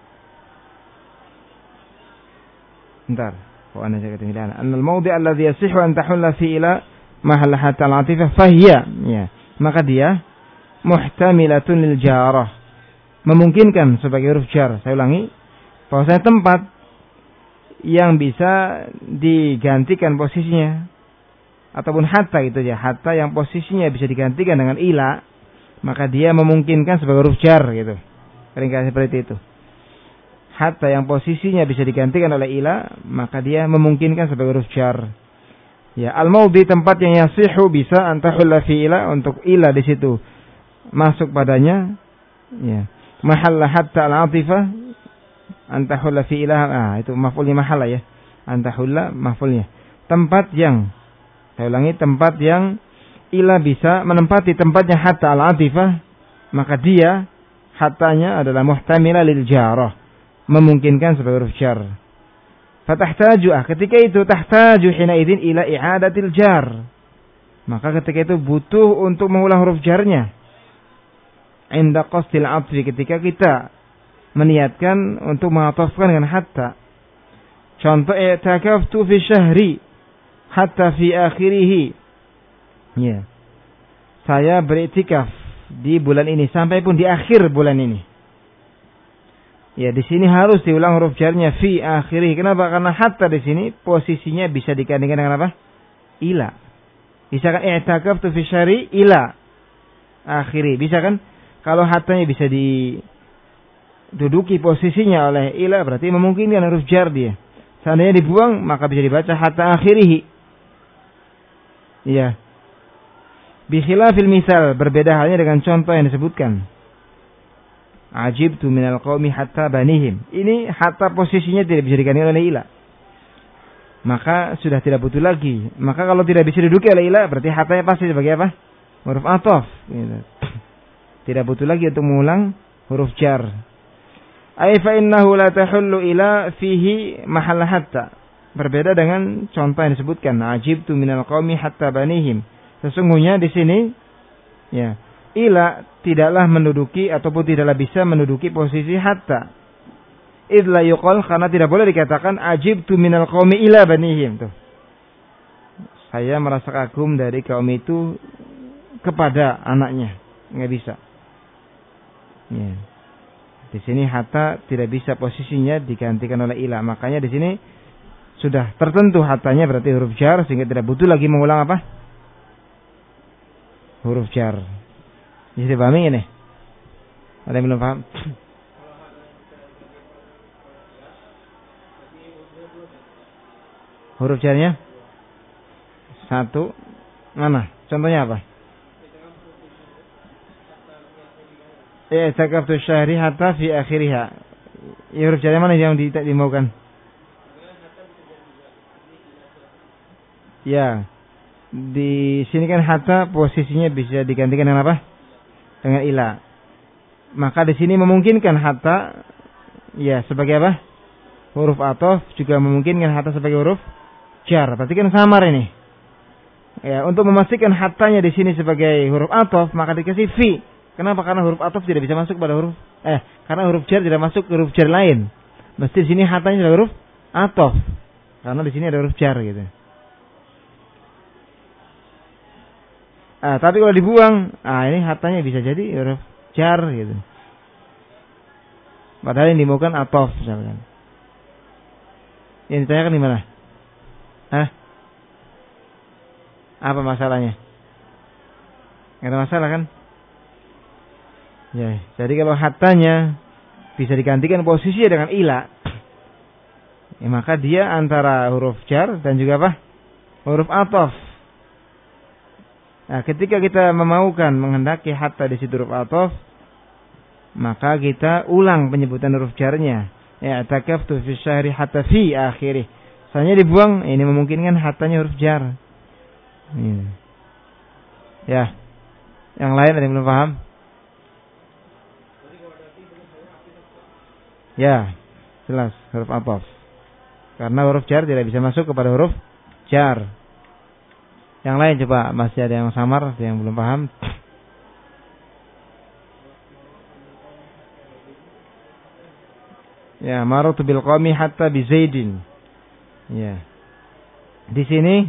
Bentar, kok ana saya ketinggalan. Annal mawdi' alladhi yasihu an tahulla fi ila mahalla hatta al-'atifah fahiya, ya, maka dia muhtamilatun lil jarah, memungkinkan sebagai huruf jar. Saya ulangi, bahwasanya tempat yang bisa digantikan posisinya ataupun hatta gitu ya, hatta yang posisinya bisa digantikan dengan ila, maka dia memungkinkan sebagai huruf jar gitu. Ringkas seperti itu. Hatta yang posisinya bisa digantikan oleh ila, maka dia memungkinkan sebagai huruf jar. Ya, al-mawdi' tempat yang yasihu bisa antahulla fi ila, untuk ila di situ masuk padanya. Ya. Mahalla hatta al-'atifah antahulla fi ila, ah itu maf'ulnya mahalla ya. Antahulla maf'ulnya. Tempat yang, saya ulangi, tempat yang ila bisa menempati tempatnya hatta al-'atifah, maka dia hattanya adalah muhtamila lil jarah, memungkinkan sebagai huruf jar. Fatahtaju, ah ketika itu tahtaju hina idzin ila i'adatil jar, maka ketika itu butuh untuk mengulang huruf jarnya. Inda qasdil 'athfi, ketika kita meniatkan untuk mengatafkan dengan hatta. Contoh, i'takaftu fi syahri hatta fi akhirih. Ya. Saya beriktikaf di bulan ini sampai pun di akhir bulan ini. Ya, di sini harus diulang huruf jarnya fi akhirih. Kenapa? Karena hatta di sini posisinya bisa digandingkan dengan apa? Ila. Bisa kan i'takaftu fi syahri ila akhirih. Bisa kan? Kalau hattanya bisa diduduki posisinya oleh ila, berarti memungkinkan huruf jar dia. Seandainya dibuang, maka bisa dibaca hatta akhirih. Iya. Bi khilafil misal, berbeda halnya dengan contoh yang disebutkan. Ajibtu minal qaumi hatta banihim. Ini hatta posisinya tidak bisa digantikan oleh ila, maka sudah tidak butuh lagi. Maka kalau tidak bisa diduduki oleh ila, berarti hattanya pasti sebagai apa? Huruf ataf. Gitu. Tidak butuh lagi untuk mengulang huruf jar. Ay fa innahu la tahullu ila fihi mahalla hatta. Berbeda dengan contoh yang disebutkan, ajibtu minal qaumi hatta banihim. Sesungguhnya di sini, ya, ila tidaklah menduduki ataupun tidaklah bisa menduduki posisi hatta. idla yuqal, karena tidak boleh dikatakan ajibtu minal qaumi ila banihim tuh. Saya merasa kagum dari kaum itu kepada anaknya, nggak bisa. Ya. Di sini hatta tidak bisa posisinya digantikan oleh ila, makanya di sini sudah tertentu hattanya berarti huruf jar sehingga tidak butuh lagi mengulang apa? Huruf jar. Bisa dipahami ini? Ada yang belum paham? Huruf jarnya satu mana? Contohnya apa? Ya, takaftu syahri hatta fi akhiriha. Ya, huruf jarnya mana yang dimaukan? Ya. Di sini kan hatta posisinya bisa digantikan dengan apa? Dengan ila. Maka di sini memungkinkan hatta ya sebagai apa? Huruf athof, juga memungkinkan hatta sebagai huruf jar. Berarti kan samar ini. Ya, untuk memastikan hattanya di sini sebagai huruf athof, maka dikasih fi. Kenapa? Karena huruf athof tidak bisa masuk pada huruf eh karena huruf jar tidak masuk ke huruf jar lain. Mesti di sini hattanya adalah huruf athof. Karena di sini ada huruf jar gitu. Ah, tapi kalau dibuang, ah ini hattanya bisa jadi huruf jar gitu. Padahal yang dimaukan athof misalkan. Yang ditanyakan di mana? Hah? Apa masalahnya? Nggak ada masalah kan? Ya, jadi kalau hattanya bisa digantikan posisinya dengan ila, ya maka dia antara huruf jar dan juga apa? Huruf athof. Nah, ketika kita memaukan menghendaki hatta di situ huruf athof, maka kita ulang penyebutan huruf jarnya. Ya, takaftu fi syahri hatta fi akhirih. Soalnya dibuang, ini memungkinkan hattanya huruf jar. Ya. Ya. Yang lain ada yang belum paham? Ya, jelas huruf athof. Karena huruf jar tidak bisa masuk kepada huruf jar. Yang lain coba, masih ada yang samar, ada yang belum paham? Ya, maratu bil qaumi hatta bi Zaidin. Ya. Di sini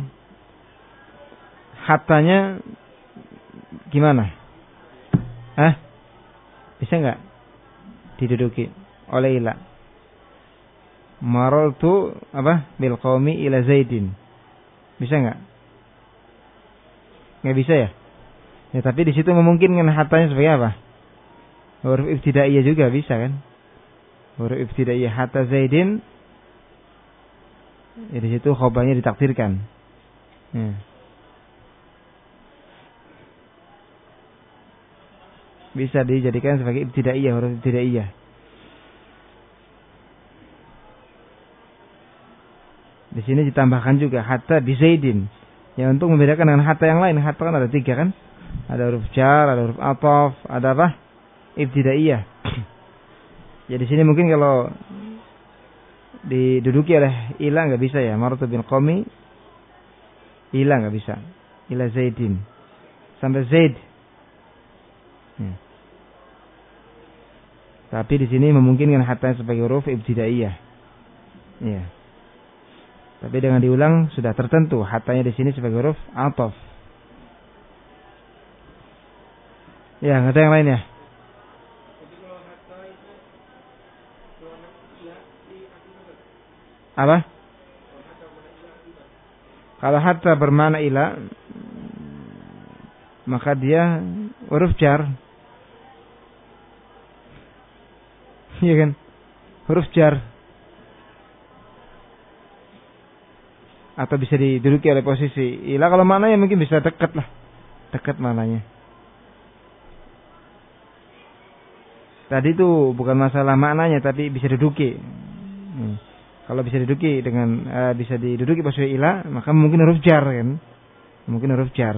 hattanya gimana? Hah? Bisa enggak diduduki oleh ila? Marartu apa? Bil qaumi ila Zaidin. Bisa enggak? Enggak bisa ya? Ya, tapi di situ memungkinkan hattanya sebagai apa? Huruf ibtidaiyah juga bisa kan? Huruf ibtidaiyah hatta Zaidin. Ya, di situ khobarnya ditakdirkan. Ya. Bisa dijadikan sebagai ibtidaiyah, huruf ibtidaiyah. Di sini ditambahkan juga hatta bi Zaidin. Ya, untuk membedakan dengan hatta yang lain. Hatta kan ada tiga kan? Ada huruf jar, ada huruf athof, ada apa? Ibtidaiyah. Ya, di sini mungkin kalau diduduki oleh ila nggak bisa ya. Maratu bil qaumi ila nggak bisa. Ila Zaidin. Sampai Zaid. Ya. Tapi di sini memungkinkan hatta sebagai huruf ibtidaiyah. Ya. Tapi dengan diulang sudah tertentu hattanya di sini sebagai huruf athof. Ya, nggak ada yang lain ya? Apa? Kalau hatta bermakna ila, maka dia huruf jar. Iya kan? Huruf jar. Atau bisa diduduki oleh posisi ila. Kalau maknanya mungkin bisa dekat lah. Dekat maknanya. Tadi itu bukan masalah maknanya, tapi bisa diduduki. Hmm. Kalau bisa diduduki dengan uh, bisa diduduki posisi ila, maka mungkin huruf jar kan? Mungkin huruf jar.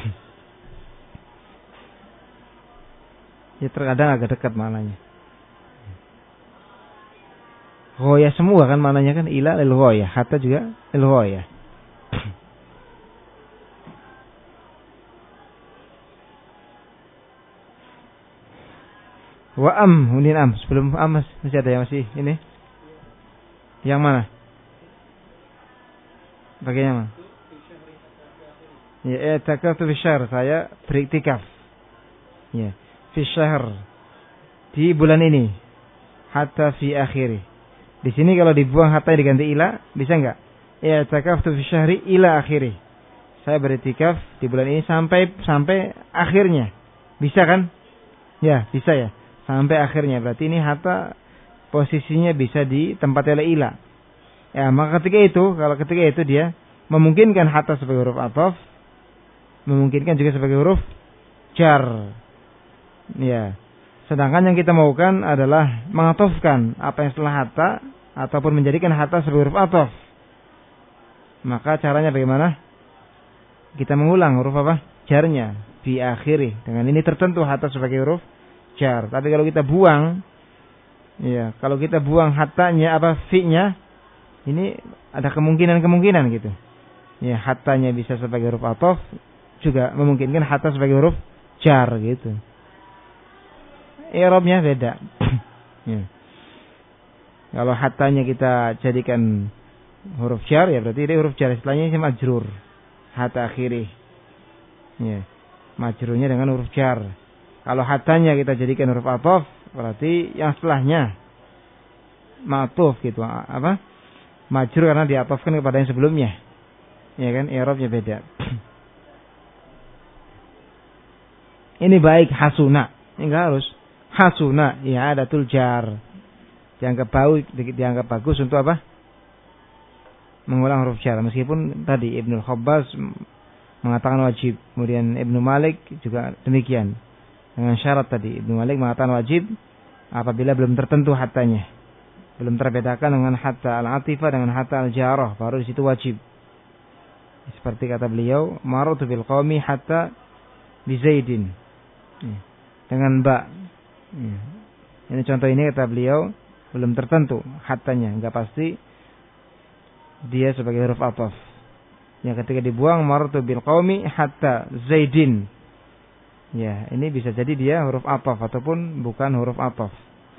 Ya, terkadang agak dekat maknanya. Ghoyah semua kan maknanya kan, ila lil ghoyah, hatta juga lil ghoyah. Wa am, kemudian am, sebelum am masih ada yang masih ini. Yang mana? Bagian mana? Ya, i'takaftu fi syahr, saya beriktikaf. Ya, fi syahr, di bulan ini. Hatta fi akhiri. Di sini kalau dibuang hatta diganti ila, bisa enggak? I'takaftu fi syahri ila akhiri. Saya beriktikaf di bulan ini sampai sampai akhirnya. Bisa kan? Ya, bisa ya. Sampai akhirnya. Berarti ini hatta posisinya bisa ditempati oleh ila. Ya, maka ketika itu, kalau ketika itu dia memungkinkan hatta sebagai huruf ataf, memungkinkan juga sebagai huruf jar. Ya. Sedangkan yang kita maukan adalah mengatofkan apa yang setelah hatta ataupun menjadikan hatta sebagai huruf ataf. Maka caranya bagaimana? Kita mengulang huruf apa? Jarnya fi akhiri. Dengan ini tertentu hatta sebagai huruf jar. Tapi kalau kita buang, ya, kalau kita buang hattanya apa fi-nya, ini ada kemungkinan-kemungkinan gitu. Ya, hattanya bisa sebagai huruf ataf, juga memungkinkan hatta sebagai huruf jar gitu. I'rabnya beda. Ya. Kalau hattanya kita jadikan huruf jar, ya berarti ini huruf jar, istilahnya ini majrur. Hatta akhiri. Ya. Majrurnya dengan huruf jar. Kalau hattanya kita jadikan huruf ataf, berarti yang setelahnya ma'tuf gitu. Apa? Majrur karena diatofkan kepada yang sebelumnya. Ya kan? I'rabnya beda. Ini baik hasuna. Ini enggak harus. Hasuna, ya ada tuljar. Dianggap baik, dianggap bagus untuk apa? Mengulang huruf jar. Meskipun tadi Ibnu Khabbas mengatakan wajib, kemudian Ibnu Malik juga demikian. Dengan syarat tadi Ibnu Malik mengatakan wajib apabila belum tertentu hattanya, belum terbedakan dengan hatta al-atifah dengan hatta al-jarah, baru di situ wajib. Seperti kata beliau, maratu bil qaumi hatta bi Zaidin. Dengan ba. Ini contoh ini kata beliau belum tertentu hattanya, enggak pasti dia sebagai huruf ataf. Yang ketika dibuang maratu bil qaumi hatta Zaidin. Ya, ini bisa jadi dia huruf ataf ataupun bukan huruf ataf.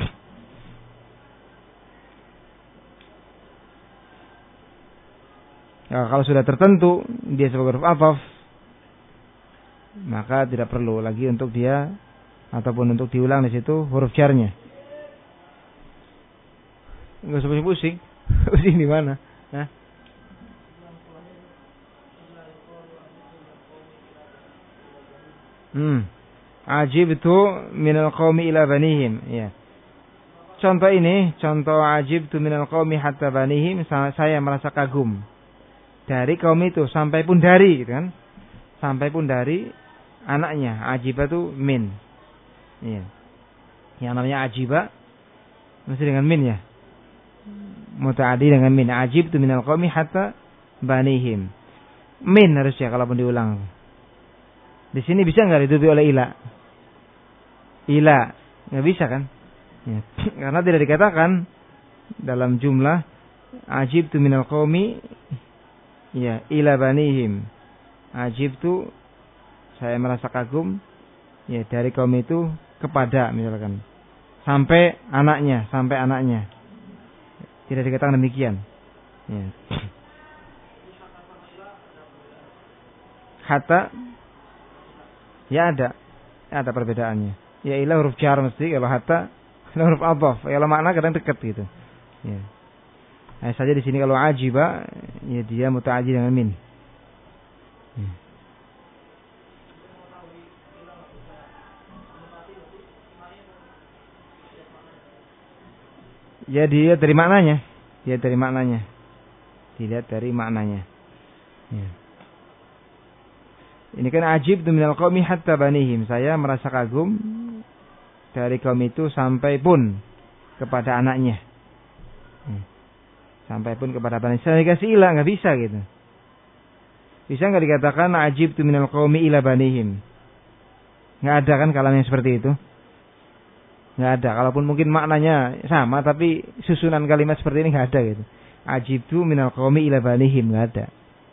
Ya, kalau sudah tertentu dia sebagai huruf ataf, maka tidak perlu lagi untuk dia ataupun untuk diulang di situ huruf jarnya. Enggak usah pusing-pusing. Pusing di mana? Hah? Hmm. Ajibtu minal qaumi ila banihim. Ya. Contoh ini, contoh ajibtu minal qaumi hatta banihim, saya merasa kagum dari kaum itu sampai pun dari, gitu kan? Sampai pun dari anaknya. Ajibah itu min. Iya. Yang namanya ajibah mesti dengan min ya. Muta'addi dengan min. Ajibtu minal qaumi hatta banihim. Min harusnya kalaupun diulang. Di sini bisa enggak ditutupi oleh ila? Ila, enggak bisa kan? Ya. Karena tidak dikatakan dalam jumlah ajibtu minal qaumi ya ila banihim. Ajibtu, saya merasa kagum ya dari kaum itu kepada misalkan sampai anaknya, sampai anaknya. Tidak dikatakan demikian. Ya. Hatta ya ada, ada perbedaannya. Ya ilah huruf jar mesti, kalau hatta huruf adhaf. Kalau makna kadang dekat gitu. Ya. Nah, saja di sini kalau ajiba, ya dia muta'addi dengan min. Ya. Ya dia dari maknanya, dia dari maknanya, dilihat dari maknanya. Ya. Ini kan ajib tu minal qaumi hatta banihim. Saya merasa kagum dari kaum itu sampai pun kepada anaknya. Hmm. Sampai pun kepada anaknya. Saya dikasih ilah, nggak bisa gitu. Bisa nggak dikatakan ajib tu minal qaumi ila banihim? Nggak ada kan kalam yang seperti itu? Nggak ada. Kalaupun mungkin maknanya sama, tapi susunan kalimat seperti ini nggak ada gitu. Ajib tu minal qaumi ila banihim, nggak ada.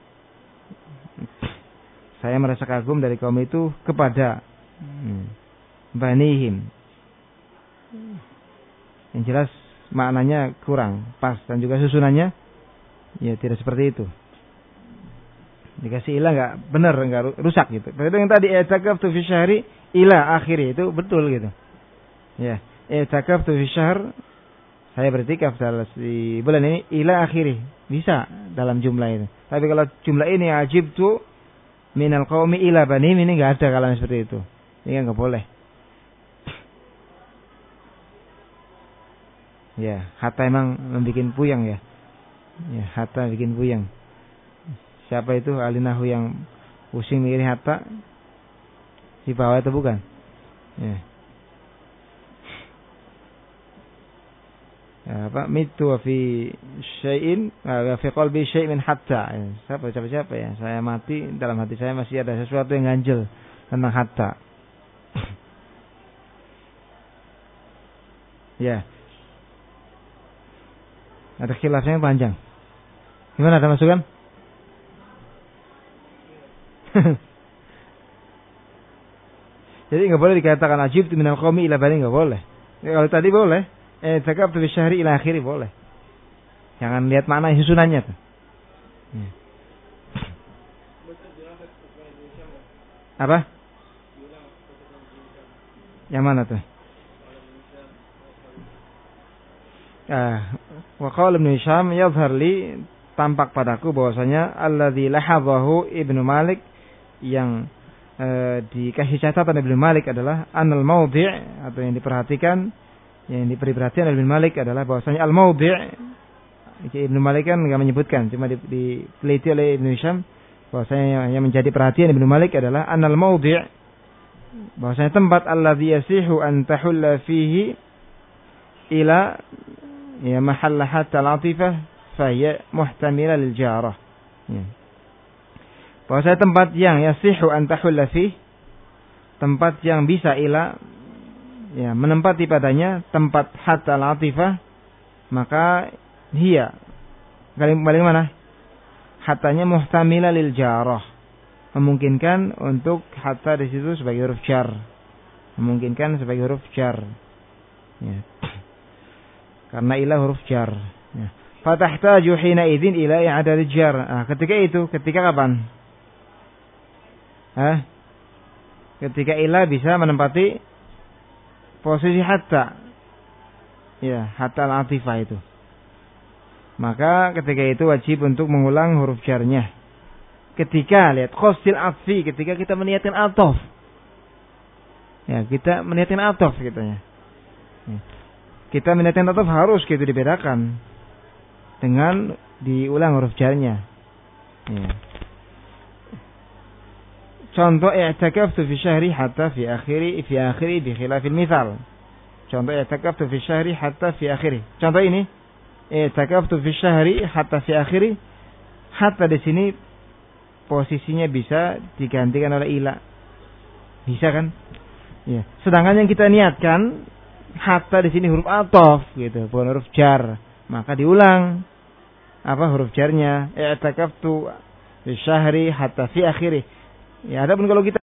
Saya merasa kagum dari kaum itu kepada hmm, banihim. Yang jelas maknanya kurang pas dan juga susunannya ya tidak seperti itu. Dikasih ila enggak benar, enggak rusak gitu. Begitu yang tadi i'takaftu fi syahri ila akhiri itu betul gitu. Ya, i'takaftu fi syahr saya beriktikaf dalam di bulan ini ila akhiri bisa dalam jumlah itu. Tapi kalau jumlah ini ajibtu minal qaumi ila banim ini enggak ada kalimat seperti itu. Ini enggak boleh. Ya, hatta emang membuat puyang ya. Ya, hatta bikin puyang. Siapa itu ahli nahwu yang pusing mikirin hatta? Si bawah itu bukan? Ya. Ya, apa? Mitu fi syai'in wa fi qalbi syai' min hatta. Ya, siapa siapa siapa ya? Saya mati dalam hati saya masih ada sesuatu yang ganjel tentang hatta. Ya. Ada khilafnya panjang. Gimana, ada masukan? Jadi enggak boleh dikatakan ajibtu minal qaumi ila bani, enggak boleh. Ya, kalau tadi boleh, eh takabtu fi syahri ila akhiri boleh. Jangan lihat makna susunannya tuh. Ya. Apa? Yang mana tuh? Ah, wa qala Ibnu Hisham yadhhar li, tampak padaku bahwasanya alladzi lahadhahu Ibnu Malik, yang e, dikasih catatan Ibnu Malik adalah anal maudhi' atau yang diperhatikan, yang diberi perhatian oleh Ibnu Malik adalah bahwasanya al maudhi', Ibnu Malik kan enggak menyebutkan, cuma diteliti oleh Ibnu Hisham bahwasanya yang, yang menjadi perhatian Ibnu Malik adalah anal maudhi', bahwasanya tempat alladzi yasihu an tahulla fihi ila ya mahalla hatta latifah fahiya muhtamila lil jarah. Ya. Bahwasanya tempat yang yasihu an tahulla fi, tempat yang bisa ila ya menempati padanya tempat hatta latifah, maka hiya kali balik mana? Hatanya muhtamila lil jarah. Memungkinkan untuk hatta di situ sebagai huruf jar. Memungkinkan sebagai huruf jar. Ya. Karena ila huruf jar. Ya. Fatahtaju hina idzin ila i'adad jar. Nah, ketika itu, ketika kapan? Hah? Ketika ila bisa menempati posisi hatta. Ya, hatta al-atifah itu. Maka ketika itu wajib untuk mengulang huruf jarnya. Ketika lihat khosil atfi, ketika kita meniatkan atof. Ya, kita meniatkan atof gitu ya. Ya. Kita meniatkan atof harus gitu dibedakan dengan diulang huruf jarnya. Ya. Contoh i'takaftu fi syahri hatta fi akhiri fi akhiri bi khilafil mithal. Contoh i'takaftu fi syahri hatta fi akhiri. Contoh ini i'takaftu fi syahri hatta fi akhiri. Hatta di sini posisinya bisa digantikan oleh ila. Bisa kan? Ya. Sedangkan yang kita niatkan hatta di sini huruf ataf gitu, bukan huruf jar. Maka diulang apa huruf jarnya? I'takaftu fi syahri hatta fi akhiri. Ya, adapun kalau kita